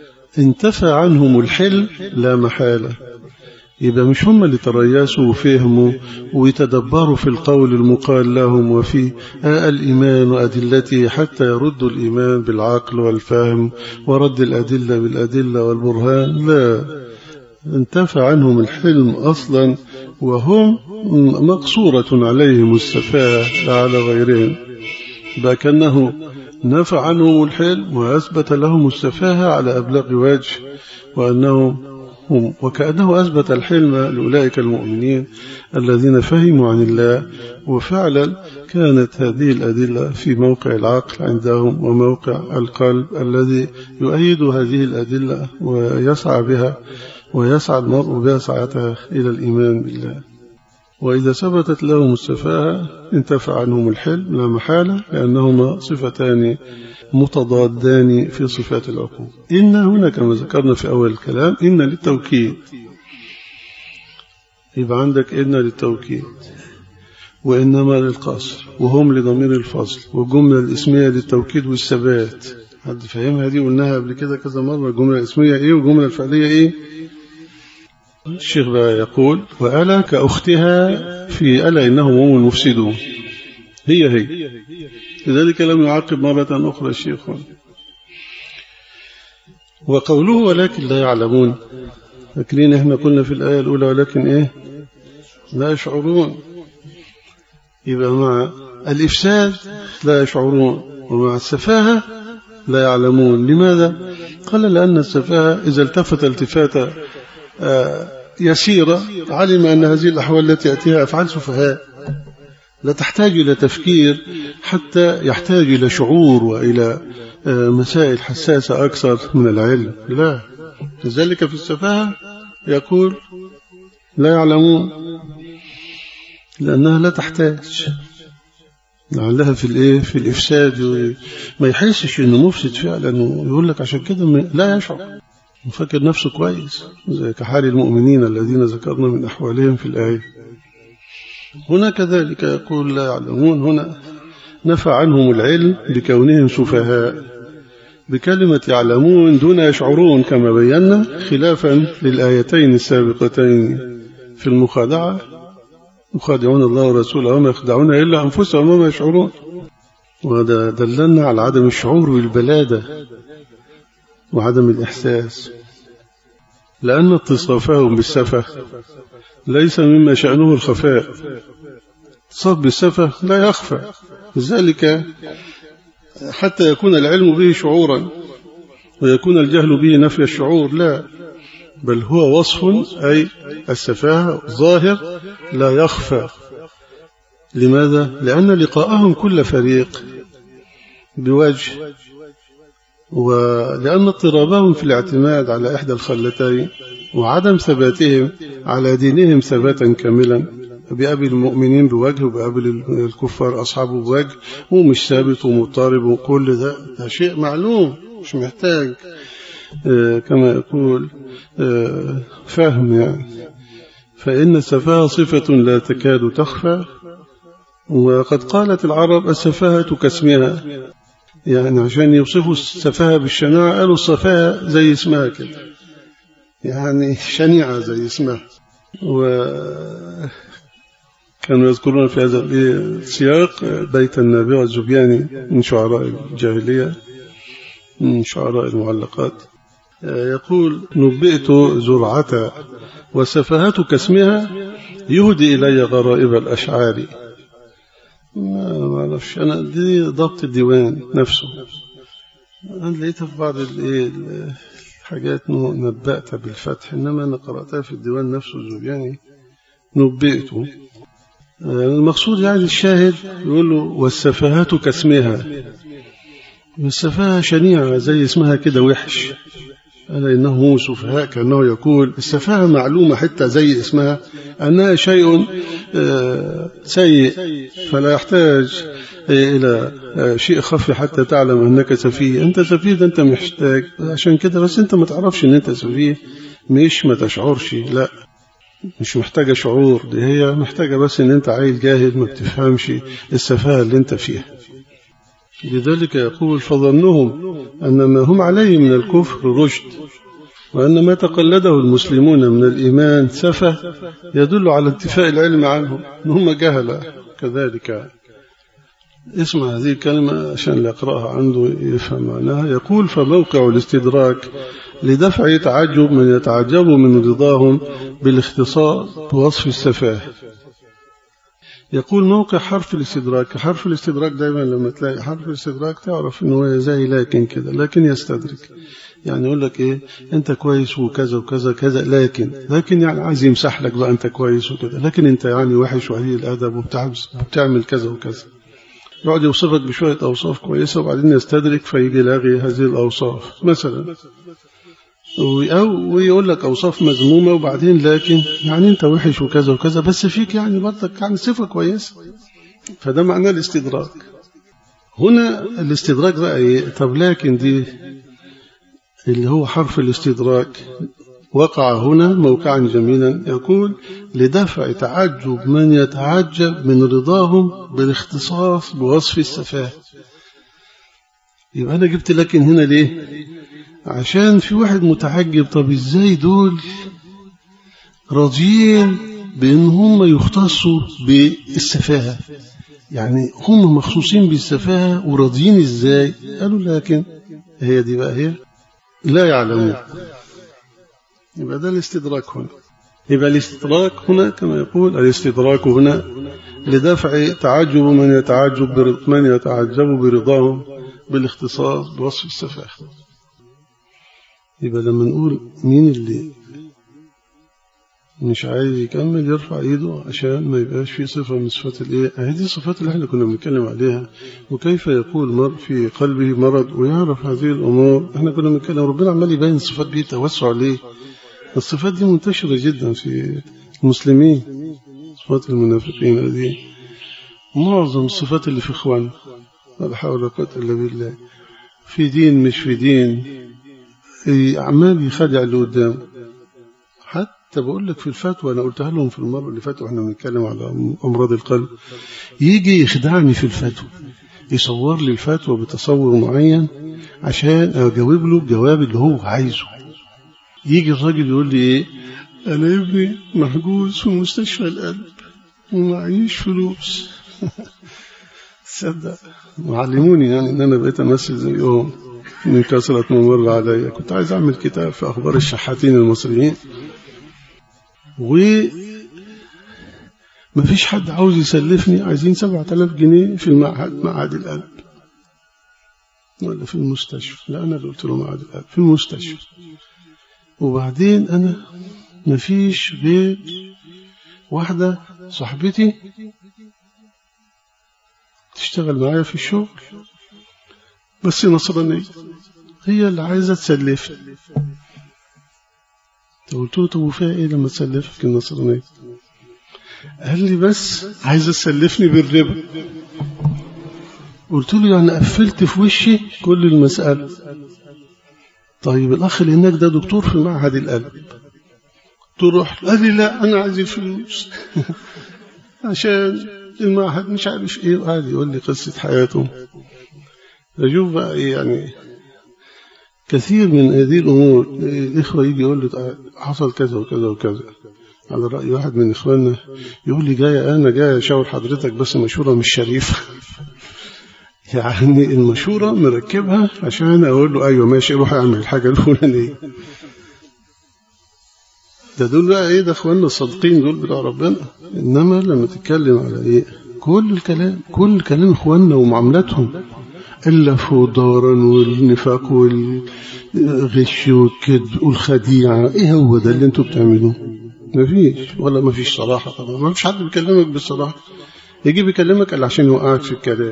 انتفى عنهم الحلم لا محالة. يبقى مش هم اللي تريسوا وفهموا ويتدبروا في القول المقال لهم وفي الإيمان وأدلته حتى يردوا الإيمان بالعقل والفهم ورد الأدلة بالأدلة والبرهان، لا، انتفى عنهم الحلم أصلا، وهم مقصورة عليهم السفاهة لا على غيرهم. بكنه نفى عنهم الحلم وأثبت لهم السفاهة على أبلغ وجه، وأنهم هم وكأنه أثبت الحلم لأولئك المؤمنين الذين فهموا عن الله. وفعلا كانت هذه الأدلة في موقع العقل عندهم وموقع القلب الذي يؤيد هذه الأدلة ويسعى بها ويسعى المرء بها ساعتها إلى الإيمان بالله. وإذا ثبتت لهم السفاهة انتفى عنهم الحلم لا محالة، لأنهما صفتان متضادان في صفات العقول. إن هنا كما ذكرنا في أول الكلام إن للتوكيد، يبقى عندك إن للتوكيد وإنما للقصر، وهم لضمير الفصل، والجملة الاسمية للتوكيد والثبات. حد فهمها دي؟ قلناها قبل كده كذا مرة. الجملة الاسمية إيه والجملة الفعلية إيه؟ الشيخ بقى يقول وألا كأختها في ألا إنهم هم المفسدون، هي هي. لذلك لم يعقب مرة أخرى الشيخ. وقوله ولكن لا يعلمون، فاكرين احنا قلنا في الآية الأولى ولكن إيه؟ لا يشعرون. يبقى مع الإفساد لا يشعرون، ومع السفاهة لا يعلمون. لماذا؟ قال لأن السفاهة إذا التفت التفاتة يسيرة علم أن هذه الأحوال التي يأتيها أفعال سفهاء، لا تحتاج إلى تفكير حتى يحتاج إلى شعور وإلى مسائل حساسة أكثر من العلم، لا. لذلك في السفاهة يقول لا يعلمون، لأنها لا تحتاج لعلها في الايه في الافساد، ما يحسش انه مفسد فعلا، ويقول لك عشان كده لا يشعر، وفكر نفسه كويس، زي كحال المؤمنين الذين ذكرنا من احوالهم في الايه. هنا كذلك يقول لا يعلمون، هنا نفى عنهم العلم بكونهم سفهاء بكلمة يعلمون دون يشعرون كما بينا، خلافا للآيتين السابقتين في المخادعة، يخادعون الله ورسوله وما يخدعون إلا أنفسهم وما يشعرون. وهذا دلنا على عدم الشعور بالبلادة وعدم الإحساس، لأن اتصافهم بالسفه ليس مما شأنه الخفاء. اتصاف بالسفه لا يخفى، لذلك حتى يكون العلم به شعورا ويكون الجهل به نفي الشعور، لا، بل هو وصف، أي السفاهة ظاهر لا يخفى. لماذا؟ لأن لقاءهم كل فريق بوجه، ولأن اضطرابهم في الاعتماد على إحدى الخلتين وعدم ثباتهم على دينهم ثباتا كاملا، بيقابل المؤمنين بوجه وبيقابل الكفار أصحابه بوجه، ومش ثابت ومضطرب، وكل ده, ده شيء معلوم، مش محتاج آه كما يقول آه فهم يعني. فإن السفاهة صفة لا تكاد تخفى، وقد قالت العرب السفاهة كاسمها، يعني عشان يوصفوا السفاهة بالشناعة قالوا السفاهة زي اسمها كده، يعني شنيعة زي اسمها. وكانوا يذكرون في هذا السياق بيت النابغة الزبياني من شعراء الجاهلية، من شعراء المعلقات، يقول: نبئت زرعة وسفاهة كاسمها يهدي إلي غرائب الأشعار. ما أعرفش أنا، دي ضبط الديوان نفسه، أنا لقيتها في بعض الحاجات نبأت بالفتح، إنما أنا قرأتها في الديوان نفسه الزبياني نبئت. المقصود يعني الشاهد يقول له والسفاهات كاسمها، والسفاهة شنيعة زي اسمها كده وحش، ألا إنه سفهاء، كأنه يقول السفاهة معلومة حتى زي اسمها أنها شيء سيء، فلا يحتاج إلى شيء خفي حتى تعلم أنك سفيه. أنت سفيه، ده أنت محتاج عشان كده، بس أنت ما تعرفش أن أنت سفيه، مش ما تشعرش، لا، مش محتاجة شعور، دي هي محتاجة بس أن أنت عيل جاهل ما بتفهمش السفاهة اللي أنت فيها. لذلك يقول: فظنهم أن ما هم عليه من الكفر رشد، وأن ما تقلده المسلمون من الإيمان سفه، يدل على انتفاء العلم عنهم، هم جهلة كذلك. اسمع هذه الكلمة عشان اللي يقرأها عنده يفهم معناها. يقول: فموقع الاستدراك لدفع تعجب من يتعجب من رضاهم بالاختصاص بوصف السفاه. يقول: موقع حرف الاستدراك، حرف الاستدراك دائما لما تلاقي حرف الاستدراك تعرف انه زي لكن كده، لكن يستدرك، يعني يقول لك ايه، انت كويس وكذا وكذا كذا، لكن لكن يعني عايز يمسح لك بقى انت كويس وكذا، لكن انت يعني وحش وقليل الادب وبتعمل كذا وكذا، يقعد يوصفك بشويه اوصاف كويسه وبعدين يستدرك فيجي لاغي هذه الاوصاف مثلا، أو ويقول لك أوصاف مذمومة وبعدين لكن يعني أنت وحش وكذا وكذا، بس فيك يعني برضك يعني صفة كويسة، فده معناه الاستدراك. هنا الاستدراك بقى إيه؟ طب لكن دي اللي هو حرف الاستدراك وقع هنا موقعا جميلا. يقول: لدفع تعجب من يتعجب من رضاهم بالاختصاص بوصف السفاه. يبقى أنا جبت لكن هنا ليه؟ عشان في واحد متعجب، طب ازاي دول راضيين بان هم يختصوا بالسفاهة، يعني هم مخصوصين بالسفاهة وراضيين ازاي؟ قالوا لكن هي دي بقى هي لا يعلمون. يبقى ده الاستدراك هنا. يبقى الاستدراك هنا كما يقول الاستدراك هنا لدفع تعجب من يتعجب من يتعجب برضاهم بالاختصاص بوصف السفاهة. يبقى لما نقول مين اللي مش عايز يكمل يرفع ايده عشان ما يبقاش في صفة من صفات الايه، هذه الصفات اللي احنا كنا بنتكلم عليها. وكيف يقول مر في قلبه مرض ويعرف هذه الامور، احنا كنا بنتكلم ربنا عمال يبين الصفات دي توسع ليه. الصفات دي منتشرة جدا في المسلمين، صفات المنافقين هذه معظم الصفات اللي في إخواننا لا حول ولا قوة إلا بالله في دين مش في دين عمال يخدع اللي قدامه. حتى بقول لك في الفتوى أنا قلتها لهم في المرة اللي فاتوا احنا بنتكلم على أمراض القلب، يجي يخدعني في الفتوى، يصور لي الفتوى بتصور معين عشان أجاوب له الجواب اللي هو عايزه. يجي الراجل يقول لي إيه، أنا ابني محجوز في مستشفى القلب ومعيش فلوس. تصدق معلموني يعني إن أنا بقيت أمثل زيهم من كثرة ما مر عليا. كنت عايز أعمل كتاب في أخبار الشحاتين المصريين، وما فيش حد عاوز يسلفني، عايزين سبعة آلاف جنيه في المعهد، معهد القلب ولا في المستشفى؟ لا أنا اللي قلت له معهد القلب في المستشفى. وبعدين أنا ما فيش غير واحدة صاحبتي تشتغل معايا في الشغل بس نصرانية، هي اللي عايزة تسلفني. قلت له طب وفيها ايه لما تسلفك النصرانية؟ قال لي بس عايزة تسلفني بالربا. قلت له يعني قفلت في وشي كل المسألة. طيب الأخ اللي هناك ده دكتور في معهد القلب، تروح؟ قال لي لا أنا عايز الفلوس عشان المعهد مش عارف ايه، وقعد يقول لي قصة حياته. أشوف بقى إيه يعني كثير من هذه الأمور. الإخوة يجي يقول لي حصل كذا وكذا وكذا، على رأي واحد من إخواننا يقول لي جاي أنا جاي أشاور حضرتك بس مشورة مش شريفة. يعني المشورة مركبها عشان أقول له أيوة ماشي روح أعمل الحاجة الفلانية. ده دول بقى إيه، ده إخواننا الصادقين دول بتاع ربنا. إنما لما تتكلم على إيه كل الكلام كل الكلام إخواننا ومعاملاتهم اللف والدوران والنفاق والغش والكذب والخديعة، إيه هو ده اللي أنتوا بتعملوه؟ مفيش ولا مفيش صراحة. طبعا ما فيش حد بيكلمك بالصراحة، يجي بيكلمك إلا عشان يوقعك في الكلام،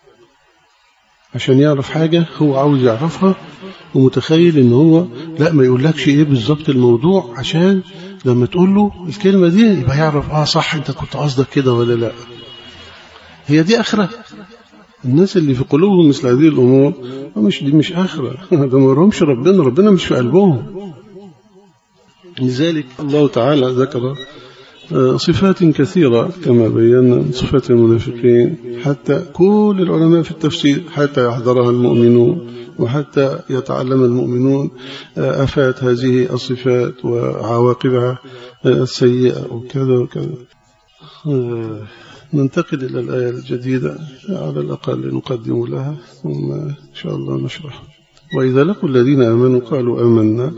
عشان يعرف حاجة هو عاوز يعرفها ومتخيل إن هو لا ما يقولكش إيه بالظبط الموضوع، عشان لما تقول له الكلمة دي يبقى يعرف آه صح أنت كنت قصدك كده ولا لا. هي دي آخرة؟ الناس اللي في قلوبهم مثل هذه الأمور مش دي مش آخرة. ده ما رهمش ربنا، ربنا مش في قلبهم. لذلك الله تعالى ذكر صفات كثيرة كما بينا صفات المنافقين، حتى كل العلماء في التفسير حتى يحضرها المؤمنون وحتى يتعلم المؤمنون آفات هذه الصفات وعواقبها السيئة وكذا وكذا. ننتقل إلى الآية الجديدة على الأقل نقدم لها ثم إن شاء الله نشرح. وإذا لقوا الذين آمنوا قالوا آمنا،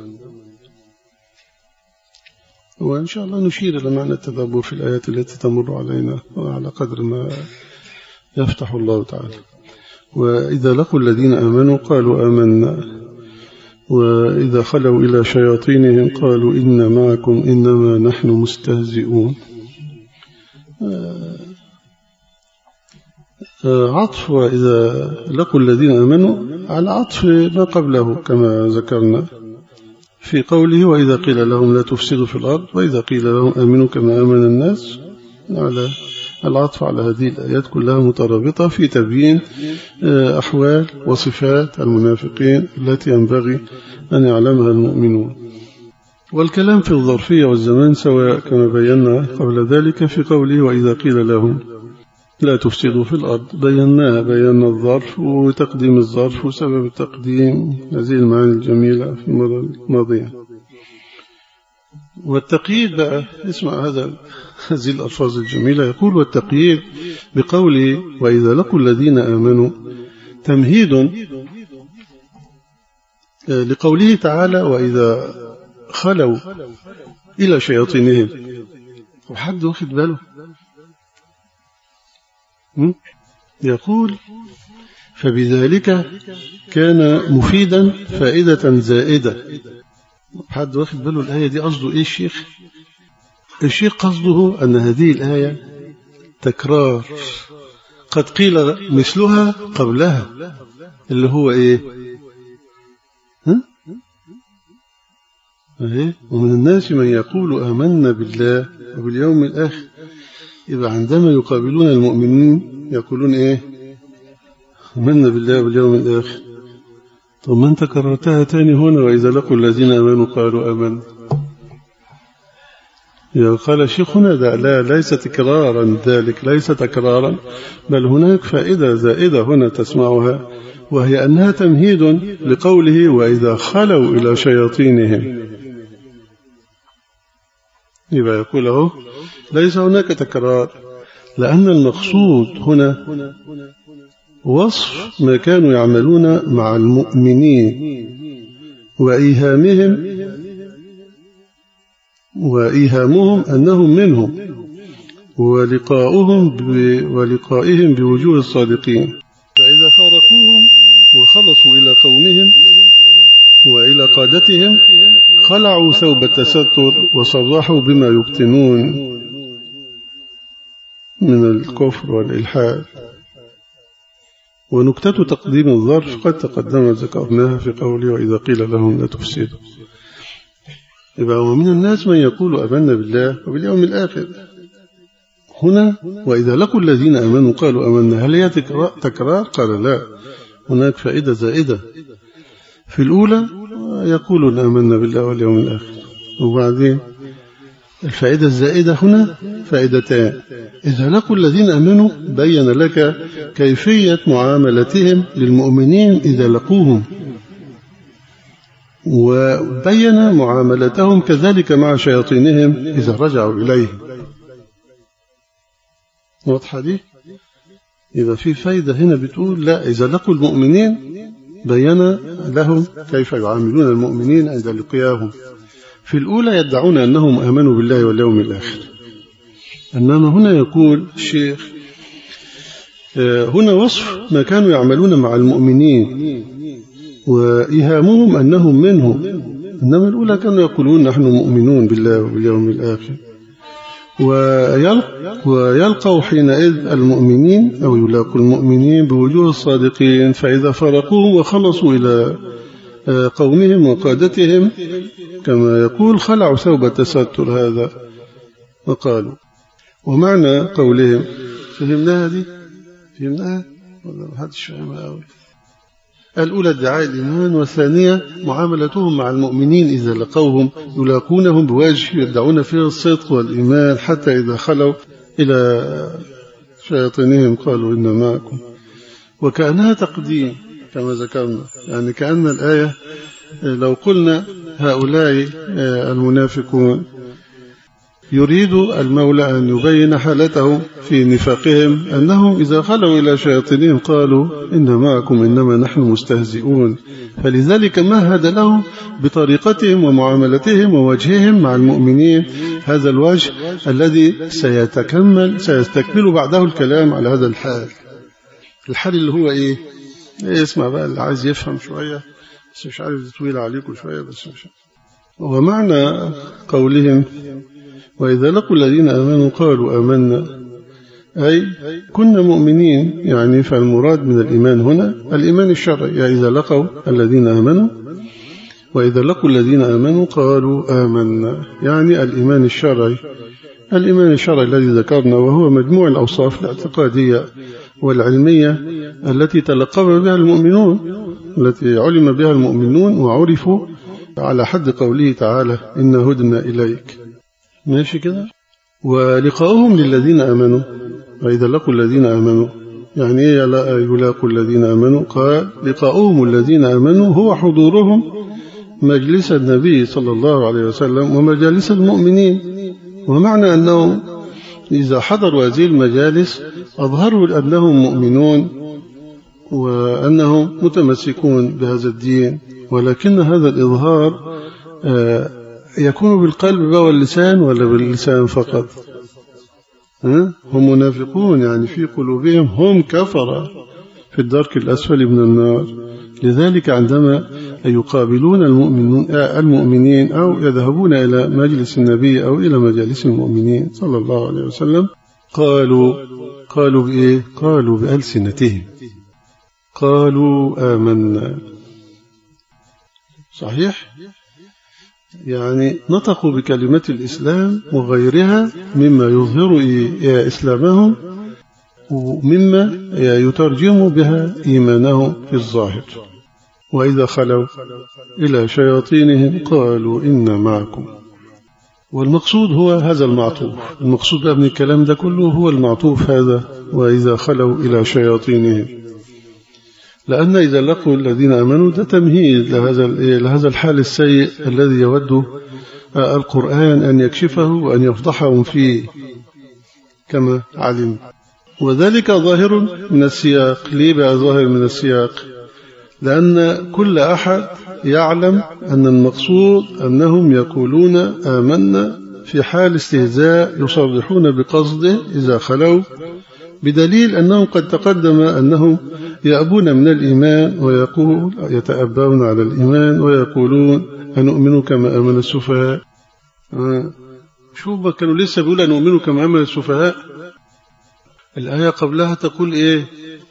وإن شاء الله نشير إلى معنى التدبر في الآيات التي تمر علينا على قدر ما يفتح الله تعالى. وإذا لقوا الذين آمنوا قالوا آمنا وإذا خلوا إلى شياطينهم قالوا إنا معكم إنما نحن مستهزئون. عطف وإذا لقوا الذين آمنوا على عطف ما قبله كما ذكرنا في قوله وإذا قيل لهم لا تفسدوا في الأرض وإذا قيل لهم آمنوا كما آمن الناس، على العطف على هذه الآيات كلها مترابطة في تبيين أحوال وصفات المنافقين التي ينبغي أن يعلمها المؤمنون. والكلام في الظرفية والزمان سواء كما بينا قبل ذلك في قوله وإذا قيل لهم لا تفسدوا في الأرض، بيناها بينا الظرف وتقديم الظرف وسبب تقديم هذه المعاني الجميلة في المرة الماضية. والتقييد بقى اسمع هذا هذه الألفاظ الجميلة، يقول والتقييد بقوله وإذا لقوا الذين آمنوا تمهيد لقوله تعالى وإذا خلوا إلى شياطينهم. وحد واخد باله يقول فبذلك كان مفيدا فائدة زائدة. حد واخد باله الآية دي قصده إيه الشيخ؟ الشيخ قصده أن هذه الآية تكرار قد قيل مثلها قبلها اللي هو إيه؟ ها؟ إيه؟ ومن الناس من يقول آمنا بالله وباليوم الآخر. يبقى عندما يقابلون المؤمنين يقولون إيه؟ آمنا بالله واليوم الآخر. طب ما أنت كررتها تاني هنا، وإذا لقوا الذين آمنوا قالوا آمنا. قال شيخنا ده لا، ليس تكرارا، ذلك ليس تكرارا، بل هناك فائدة زائدة هنا تسمعها، وهي أنها تمهيد لقوله وإذا خلوا إلى شياطينهم. يبقى يقول له ليس هناك تكرار، لأن المقصود هنا وصف ما كانوا يعملون مع المؤمنين وإيهامهم وإيهامهم أنهم منهم ولقاؤهم ولقائهم بوجوه الصادقين. فإذا فارقوهم وخلصوا إلى قومهم وإلى قادتهم خلعوا ثوب التستر وصرحوا بما يبطنون من الكفر والإلحاد. ونكتة تقديم الظرف قد تقدمت ذكرناها في قوله وإذا قيل لهم لا تفسدوا. يبقى ومن الناس من يقول آمنا بالله وباليوم الآخر. هنا وإذا لقوا الذين آمنوا قالوا آمنا، هل هي تكرار؟ قال لا، هناك فائدة زائدة. في الأولى يقولون آمنا بالله واليوم الآخر، وبعدين الفائدة الزائدة هنا فائدتان. إذا لقوا الذين آمنوا بين لك كيفية معاملتهم للمؤمنين إذا لقوهم، وبين معاملتهم كذلك مع شياطينهم إذا رجعوا إليه. واضحة دي؟ إذا في فايدة هنا بتقول لا، إذا لقوا المؤمنين بين لهم كيف يعاملون المؤمنين عند لقياهم. في الأولى يدعون أنهم آمنوا بالله واليوم الآخر، إنما هنا يقول الشيخ هنا وصف ما كانوا يعملون مع المؤمنين وإيهامهم أنهم منهم، إنما الأولى كانوا يقولون نحن مؤمنون بالله واليوم الآخر. ويلقوا حينئذ المؤمنين أو يلاقوا المؤمنين بوجوه الصادقين، فإذا فرقوهم وخلصوا إلى قومهم وقادتهم كما يقول خلعوا ثوب التستر هذا. وقالوا ومعنى قولهم فهمناها دي؟ فهمناها؟ ولا ما حدش فهمها أوي؟ الأولى ادعاء الإيمان، والثانية معاملتهم مع المؤمنين إذا لقوهم يلاقونهم بوجه يدعون فيه الصدق والإيمان، حتى إذا خلوا إلى شياطينهم قالوا إن معكم. وكأنها تقديم كما ذكرنا، يعني كأن الآية لو قلنا هؤلاء المنافقون يريد المولى أن يبين حالتهم في نفاقهم أنهم إذا خلوا إلى شياطينهم قالوا إن معكم إنما نحن مستهزئون، فلذلك مهد لهم بطريقتهم ومعاملتهم ووجههم مع المؤمنين هذا الوجه الذي سيتكمل سيستكمل بعده الكلام على هذا الحال. الحال اللي هو إيه؟ اسمع بقى اللي عايز يفهم شوية، بس مش عارف طويل عليكم شوية بس مش. ومعنى قولهم وإذا لقوا الذين آمنوا قالوا آمنا، أي كنا مؤمنين، يعني فالمراد من الإيمان هنا الإيمان الشرعي. يعني إذا لقوا الذين آمنوا وإذا لقوا الذين آمنوا قالوا آمنا، يعني الإيمان الشرعي. الإيمان الشرعي الذي ذكرنا وهو مجموع الأوصاف الاعتقادية والعلمية التي تلقب بها المؤمنون، التي علم بها المؤمنون وعرفوا على حد قوله تعالى إن هدنا إليك. ماشي كده. ولقاؤهم للذين آمنوا وإذا لقوا الذين آمنوا، يعني إيه يلاقوا الذين آمنوا؟ قال لقاؤهم الذين آمنوا هو حضورهم مجلس النبي صلى الله عليه وسلم ومجالس المؤمنين. ومعنى أنهم إذا حضروا هذه المجالس أظهروا أنهم مؤمنون وأنهم متمسكون بهذا الدين، ولكن هذا الإظهار يكون بالقلب واللسان ولا باللسان فقط؟ هم منافقون، يعني في قلوبهم هم كفرة في الدرك الأسفل من النار. لذلك عندما يقابلون المؤمنين أو يذهبون إلى مجلس النبي أو إلى مجالس المؤمنين صلى الله عليه وسلم قالوا قالوا بإيه؟ قالوا بألسنتهم، قالوا آمنا. صحيح؟ يعني نطقوا بكلمات الإسلام وغيرها مما يظهر إسلامهم ومما يترجم بها إيمانهم في الظاهر. وإذا خلوا إلى شياطينهم قالوا إنا معكم. والمقصود هو هذا المعطوف، المقصود من الكلام ده كله هو المعطوف هذا، وإذا خلوا إلى شياطينهم، لأن إذا لقوا الذين آمنوا ده تمهيد لهذا لهذا الحال السيء الذي يود القرآن أن يكشفه وأن يفضحهم فيه كما علم. وذلك ظاهر من السياق. ليه بقى ظاهر من السياق؟ لأن كل أحد يعلم أن المقصود أنهم يقولون آمنا في حال استهزاء يصرحون بقصده إذا خلوا، بدليل أنهم قد تقدم أنهم يأبون من الإيمان ويقول يتأبون على الإيمان ويقولون أنؤمن كما آمن السفهاء. شوف ما كانوا لسه بيقولوا أنؤمن كما آمن السفهاء. الآية قبلها تقول إيه؟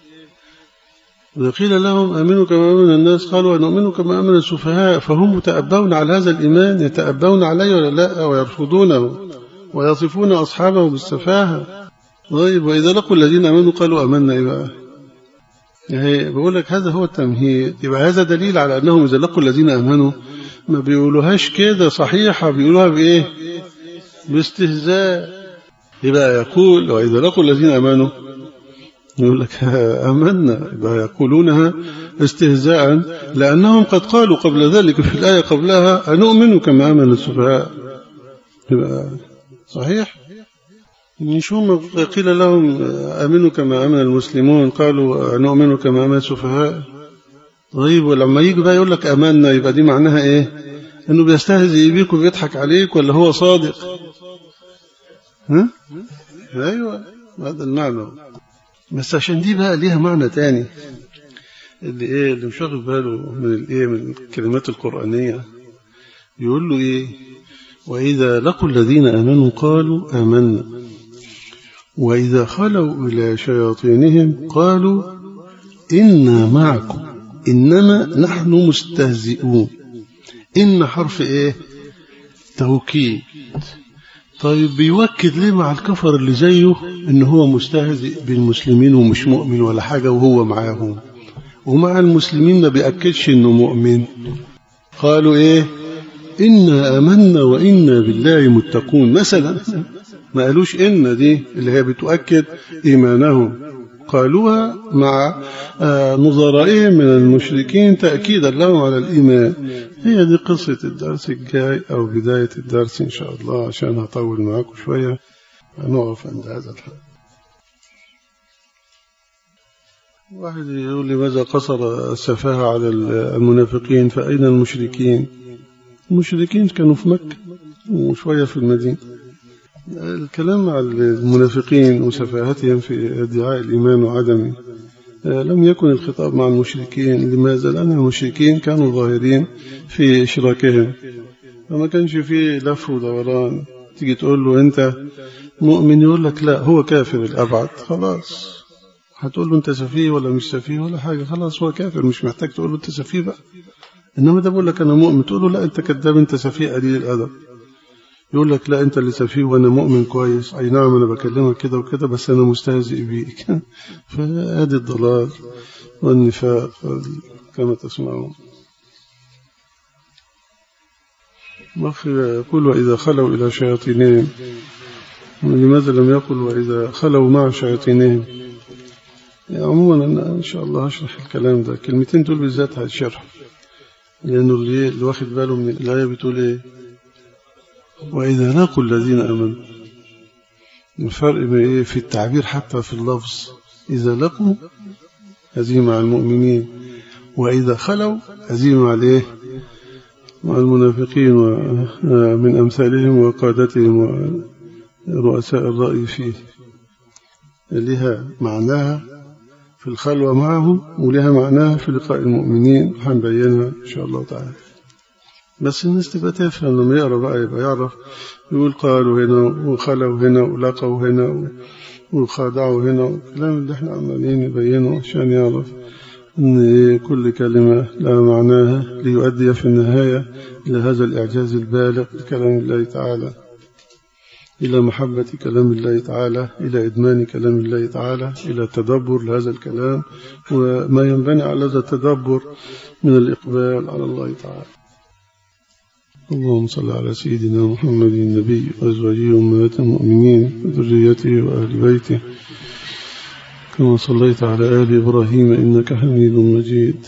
وقيل لهم آمنوا كما آمن الناس قالوا نؤمن كما آمن السفهاء. فهم متأبون على هذا الإيمان، يتأبون عليه ولا لا، ويرفضونه ويصفون أصحابه بالسفاهة. طيب وإذا لقوا الذين آمنوا قالوا آمنا. إيه بقى؟ يعني بقول لك هذا هو التمهيد. يبقى هذا دليل على أنهم إذا لقوا الذين آمنوا ما بيقولوهاش كده صحيحة، بيقولوها بإيه؟ باستهزاء. يبقى يقول وإذا لقوا الذين آمنوا يقول لك آمنا، يبقى يقولونها استهزاء، لأنهم قد قالوا قبل ذلك في الآية قبلها أنؤمن كما آمن السفهاء. يبقى صحيح. شو قيل لهم آمنوا كما آمن المسلمون قالوا نؤمن كما آمن السفهاء. طيب ولما يجي بقى يقول لك آمنا، يبقى دي معناها إيه؟ إنه بيستهزئ بيك وبيضحك عليك، ولا هو صادق؟ ها؟ أيوة هذا المعنى. بس عشان دي بقى ليها معنى تاني اللي إيه اللي مش واخد باله من الإيه من الكلمات القرآنية. يقول له إيه؟ وإذا لقوا الذين آمنوا قالوا آمنا وإذا خلوا إلى شياطينهم قالوا إنا معكم إنما نحن مستهزئون. إن حرف إيه؟ توكيد. طيب بيوكد ليه مع الكفر اللي زيه إن هو مستهزئ بالمسلمين ومش مؤمن ولا حاجة وهو معاهم، ومع المسلمين ما بيأكدش إنه مؤمن. قالوا إيه؟ إنا آمنا وإنا بالله متقون مثلا. ما قالوش إن دي اللي هي بتؤكد إيمانهم، قالوها مع نظرائهم من المشركين تأكيدا لهم على الإيمان. هي دي قصة الدرس الجاي أو بداية الدرس إن شاء الله، عشان هطول معاكم شوية هنقف عند هذا الحد. واحد يقول لي ماذا قصر السفاهة على المنافقين فأين المشركين؟ المشركين كانوا في مكة وشوية في المدينة. الكلام على المنافقين وسفاهتهم في ادعاء الإيمان وعدمه لم يكن الخطاب مع المشركين. لماذا؟ لأن المشركين كانوا ظاهرين في إشراكهم، فما كانش فيه لف ودوران. تيجي تقول له أنت مؤمن يقول لك لا هو كافر الأبعد. خلاص هتقول له أنت سفيه ولا مش سفيه ولا حاجة، خلاص هو كافر، مش محتاج تقول له أنت سفيه بقى. إنما ده بقول لك أنا مؤمن تقول له لا أنت كذاب، أنت سفيه قليل الأدب. يقول لك لا أنت اللي سفيه وأنا مؤمن كويس. أي نعم أنا بكلمك كده وكده بس أنا مستهزئ بيك. فهذه الضلال والنفاق كما تسمعون. يقول وإذا خلوا إلى شياطينهم، لماذا لم يقل وإذا خلوا مع شياطينهم؟ عموما أنا إن شاء الله هشرح الكلام ده. كلمتين دول بالذات هشرح، لأنه اللي واخد باله من الآية بتقول إيه؟ وإذا لقوا الذين آمنوا. الفرق إيه في التعبير حتى في اللفظ؟ إذا لقوا هذه مع المؤمنين، وإذا خلوا هذه مع الإيه؟ مع المنافقين ومن أمثالهم وقادتهم ورؤساء الرأي فيه. لها معناها في الخلوة معهم ولها معناها في لقاء المؤمنين، هنبينها إن شاء الله تعالى. بس الناس تبقى تفهم لما يقرأ بقى يبقى يعرف. يقول قالوا هنا وخلوا هنا ولقوا هنا وخادعوا هنا، الكلام اللي احنا عمالين نبينه عشان يعرف أن كل كلمة لها معناها ليؤدي في النهاية إلى هذا الإعجاز البالغ لكلام الله تعالى، إلى محبة كلام الله تعالى، إلى إدمان كلام الله تعالى، إلى تدبر لهذا الكلام وما ينبني على هذا التدبر من الإقبال على الله تعالى. اللهم صل على سيدنا محمد النبي وأزواجه أمهات المؤمنين وذريته وأهل بيته كما صليت على آل إبراهيم إنك حميد مجيد.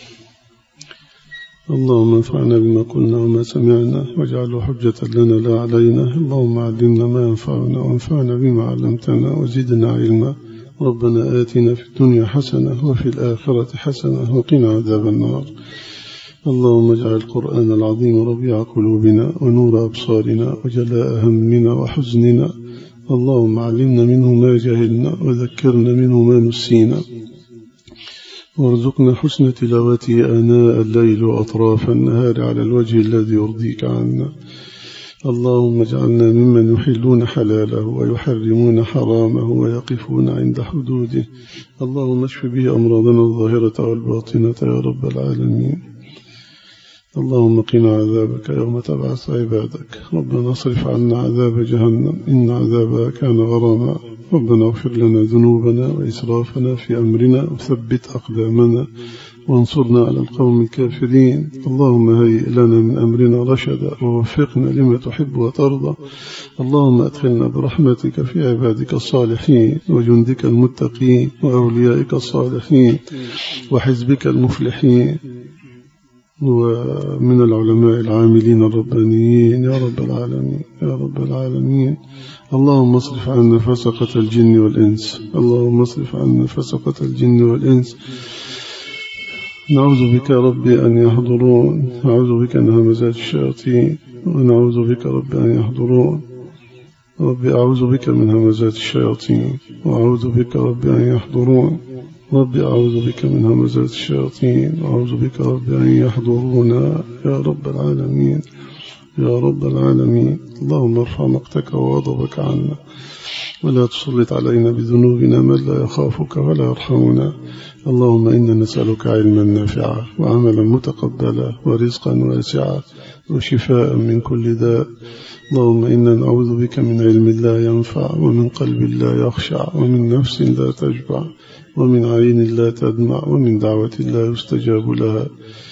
اللهم انفعنا بما قلنا وما سمعنا واجعله حجة لنا لا علينا. اللهم علمنا ما ينفعنا وانفعنا بما علمتنا وزدنا علما. ربنا آتنا في الدنيا حسنة وفي الآخرة حسنة وقنا عذاب النار. اللهم اجعل القرآن العظيم ربيع قلوبنا ونور أبصارنا وجلاء همنا وحزننا. اللهم علمنا منه ما جهلنا وذكرنا منه ما نسينا، وارزقنا حسن تلاوته آناء الليل وأطراف النهار على الوجه الذي يرضيك عنا. اللهم اجعلنا ممن يحلون حلاله ويحرمون حرامه ويقفون عند حدوده. اللهم اشف به أمراضنا الظاهرة والباطنة يا رب العالمين. اللهم قنا عذابك يوم تبعث عبادك. ربنا اصرف عنا عذاب جهنم إن عذابها كان غراما. ربنا اغفر لنا ذنوبنا وإسرافنا في أمرنا وثبت أقدامنا وانصرنا على القوم الكافرين. اللهم هيئ لنا من أمرنا رشدا ووفقنا لما تحب وترضى. اللهم أدخلنا برحمتك في عبادك الصالحين وجندك المتقين وأوليائك الصالحين وحزبك المفلحين ومن العلماء العاملين الربانيين يا رب العالمين يا رب العالمين. اللهم اصرف عنا فسقة الجن والإنس. اللهم اصرف عنا فسقة الجن والإنس. نعوذ بك ربي أن يحضرون. نعوذ بك من همزات الشياطين ونعوذ بك ربي أن يحضرون. ربي أعوذ بك من همزات الشياطين وأعوذ بك ربي أن يحضرون. ربي أعوذ بك من همزات الشياطين وأعوذ بك ربي أن يحضرونا يا رب العالمين يا رب العالمين. اللهم ارفع مقتك وغضبك عنا ولا تسلط علينا بذنوبنا من لا يخافك ولا يرحمنا. اللهم إنا نسألك علما نافعا وعملا متقبلا ورزقا واسعا وشفاء من كل داء. اللهم إنا نعوذ بك من علم لا ينفع ومن قلب لا يخشع ومن نفس لا تشبع ومن عين لا تدمع ومن دعوة لا يستجاب لها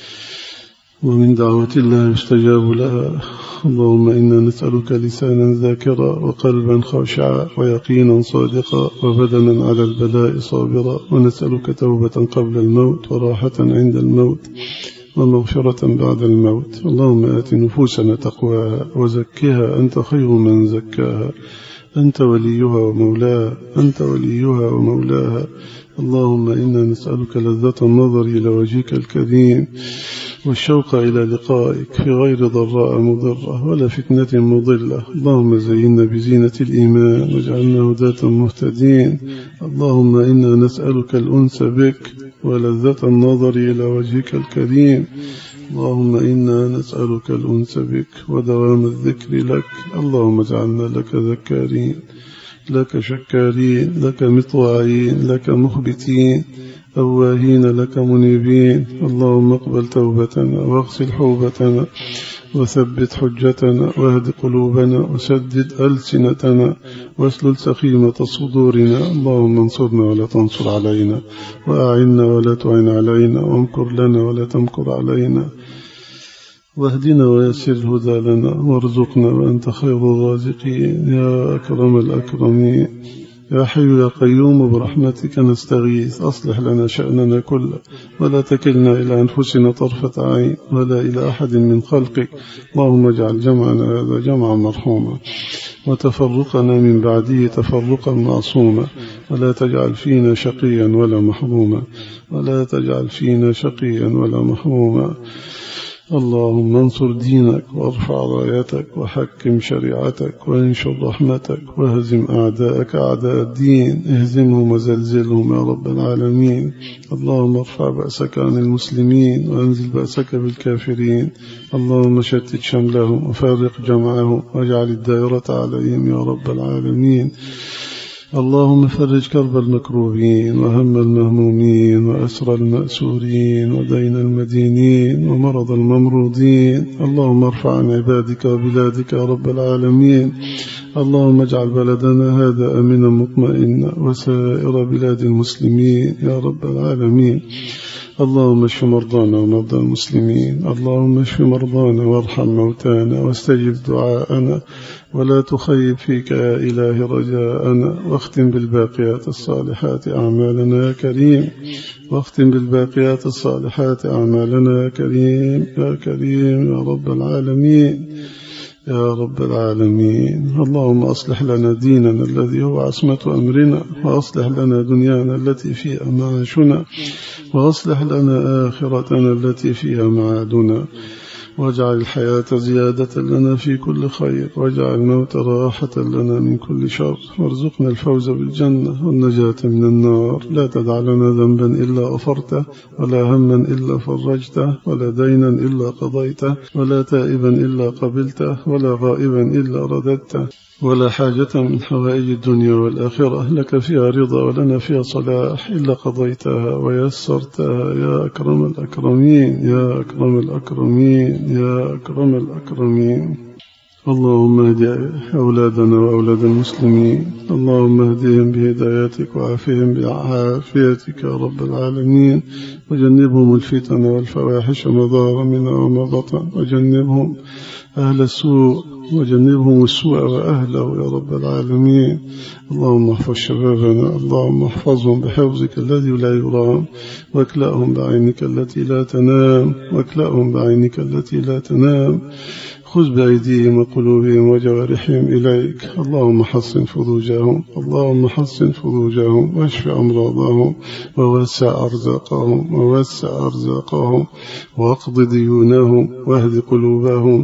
ومن دعوة لا يستجاب لها. اللهم إنا نسألك لسانا ذاكرا وقلبا خاشعا ويقينا صادقا وبدنا على البلاء صابرا. ونسألك توبة قبل الموت وراحة عند الموت ومغفرة بعد الموت. اللهم آت نفوسنا تقواها وزكها أنت خير من زكاها أنت وليها ومولاها أنت وليها ومولاها. اللهم إنا نسألك لذة النظر إلى وجهك الكريم والشوق إلى لقائك في غير ضراء مضرة ولا فتنة مضلة. اللهم زينا بزينة الإيمان واجعلنا هداة مهتدين. اللهم إنا نسألك الأنس بك ولذة النظر إلى وجهك الكريم. اللهم إنا نسألك الأنس بك ودوام الذكر لك. اللهم اجعلنا لك ذكارين لك شكارين لك مطواعين لك مخبتين أواهين لك منيبين. اللهم اقبل توبتنا واغسل حوبتنا وثبت حجتنا واهد قلوبنا وسدد ألسنتنا واسلل سخيمة صدورنا. اللهم انصرنا ولا تنصر علينا وأعنا ولا تعن علينا وامكر لنا ولا تمكر علينا واهدنا ويسر الهدى لنا وارزقنا وأنت خير الرازقين يا أكرم الأكرمين. يا حي يا قيوم برحمتك نستغيث أصلح لنا شأننا كله ولا تكلنا إلى أنفسنا طرفة عين ولا إلى أحد من خلقك. اللهم اجعل جمعنا هذا جمعا مرحوما وتفرقنا من بعده تفرقا معصوما ولا تجعل فينا شقيا ولا محروما ولا تجعل فينا شقيا ولا محروما. اللهم انصر دينك وارفع رايتك وحكم شريعتك وانشر رحمتك وهزم أعداءك أعداء الدين اهزمهم وزلزلهم يا رب العالمين. اللهم ارفع بأسك عن المسلمين وانزل بأسك بالكافرين. اللهم شتت شملهم وفارق جمعهم واجعل الدائرة عليهم يا رب العالمين. اللهم فرج كرب المكروبين وهم المهمومين وأسر المأسورين ودين المدينين ومرض الممروضين. اللهم ارفع عن عبادك وبلادك يا رب العالمين. اللهم اجعل بلدنا هذا أمنا مطمئنا وسائر بلاد المسلمين يا رب العالمين. اللهم اشف مرضانا ومرضى المسلمين. اللهم اشف مرضانا وارحم موتانا واستجب دعاءنا ولا تخيب فيك يا إله رجاءنا. واختم بالباقيات الصالحات أعمالنا يا كريم. واختم بالباقيات الصالحات أعمالنا يا كريم يا كريم يا رب العالمين يا رب العالمين. اللهم أصلح لنا ديننا الذي هو عصمة أمرنا، وأصلح لنا دنيانا التي فيها معاشنا، وأصلح لنا آخرتنا التي فيها معادنا، واجعل الحياة زيادة لنا في كل خير، واجعل الموت راحة لنا من كل شر، وارزقنا الفوز بالجنة والنجاة من النار. لا تدع لنا ذنبا إلا غفرته، ولا هما إلا فرجته، ولا دينا إلا قضيته، ولا تائبا إلا قبلته، ولا غائبا إلا رددته، ولا حاجة من حوائج الدنيا والآخرة لك فيها رضا ولنا فيها صلاح إلا قضيتها ويسرتها يا أكرم الأكرمين يا أكرم الأكرمين يا أكرم الأكرمين. اللهم اهد أولادنا وأولاد المسلمين. اللهم اهدهم بهدايتك وعافهم بعافيتك يا رب العالمين، وجنبهم الفتن والفواحش ما ظهر منها وما بطن، وجنبهم أهل السوء وجنبهم السوء وأهله يا رب العالمين. اللهم احفظ شبابنا. اللهم احفظهم بحفظك الذي لا يرام، واكلأهم بعينك التي لا تنام واكلأهم بعينك التي لا تنام. خذ بأيديهم وقلوبهم وجوارحهم إليك. اللهم حصن فروجهم. اللهم حصن فروجهم واشف أمراضهم ووسع أرزاقهم ووسع أرزاقهم واقض ديونهم واهد قلوبهم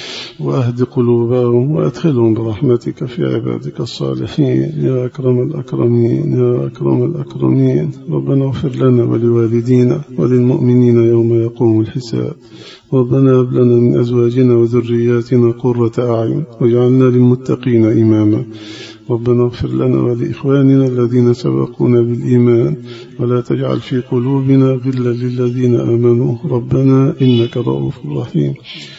وأهد قلوبهم وأدخلهم برحمتك في عبادك الصالحين يا أكرم الأكرمين يا أكرم الأكرمين. ربنا اغفر لنا ولوالدينا وللمؤمنين يوم يقوم الحساب. ربنا هب لنا من أزواجنا وذرياتنا قرة أعين واجعلنا للمتقين إماما. ربنا اغفر لنا ولإخواننا الذين سبقونا بالإيمان ولا تجعل في قلوبنا غلا للذين آمنوا ربنا إنك رؤوف رحيم.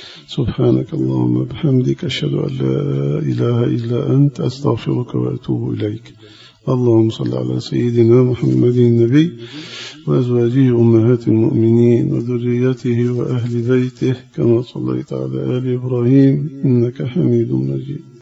سبحانك اللهم بحمدك أشهد أن لا إله إلا أنت أستغفرك وأتوب إليك. اللهم صل على سيدنا محمد النبي وأزواجه أمهات المؤمنين وذريته وأهل بيته كما صليت على آل إبراهيم إنك حميد مجيد.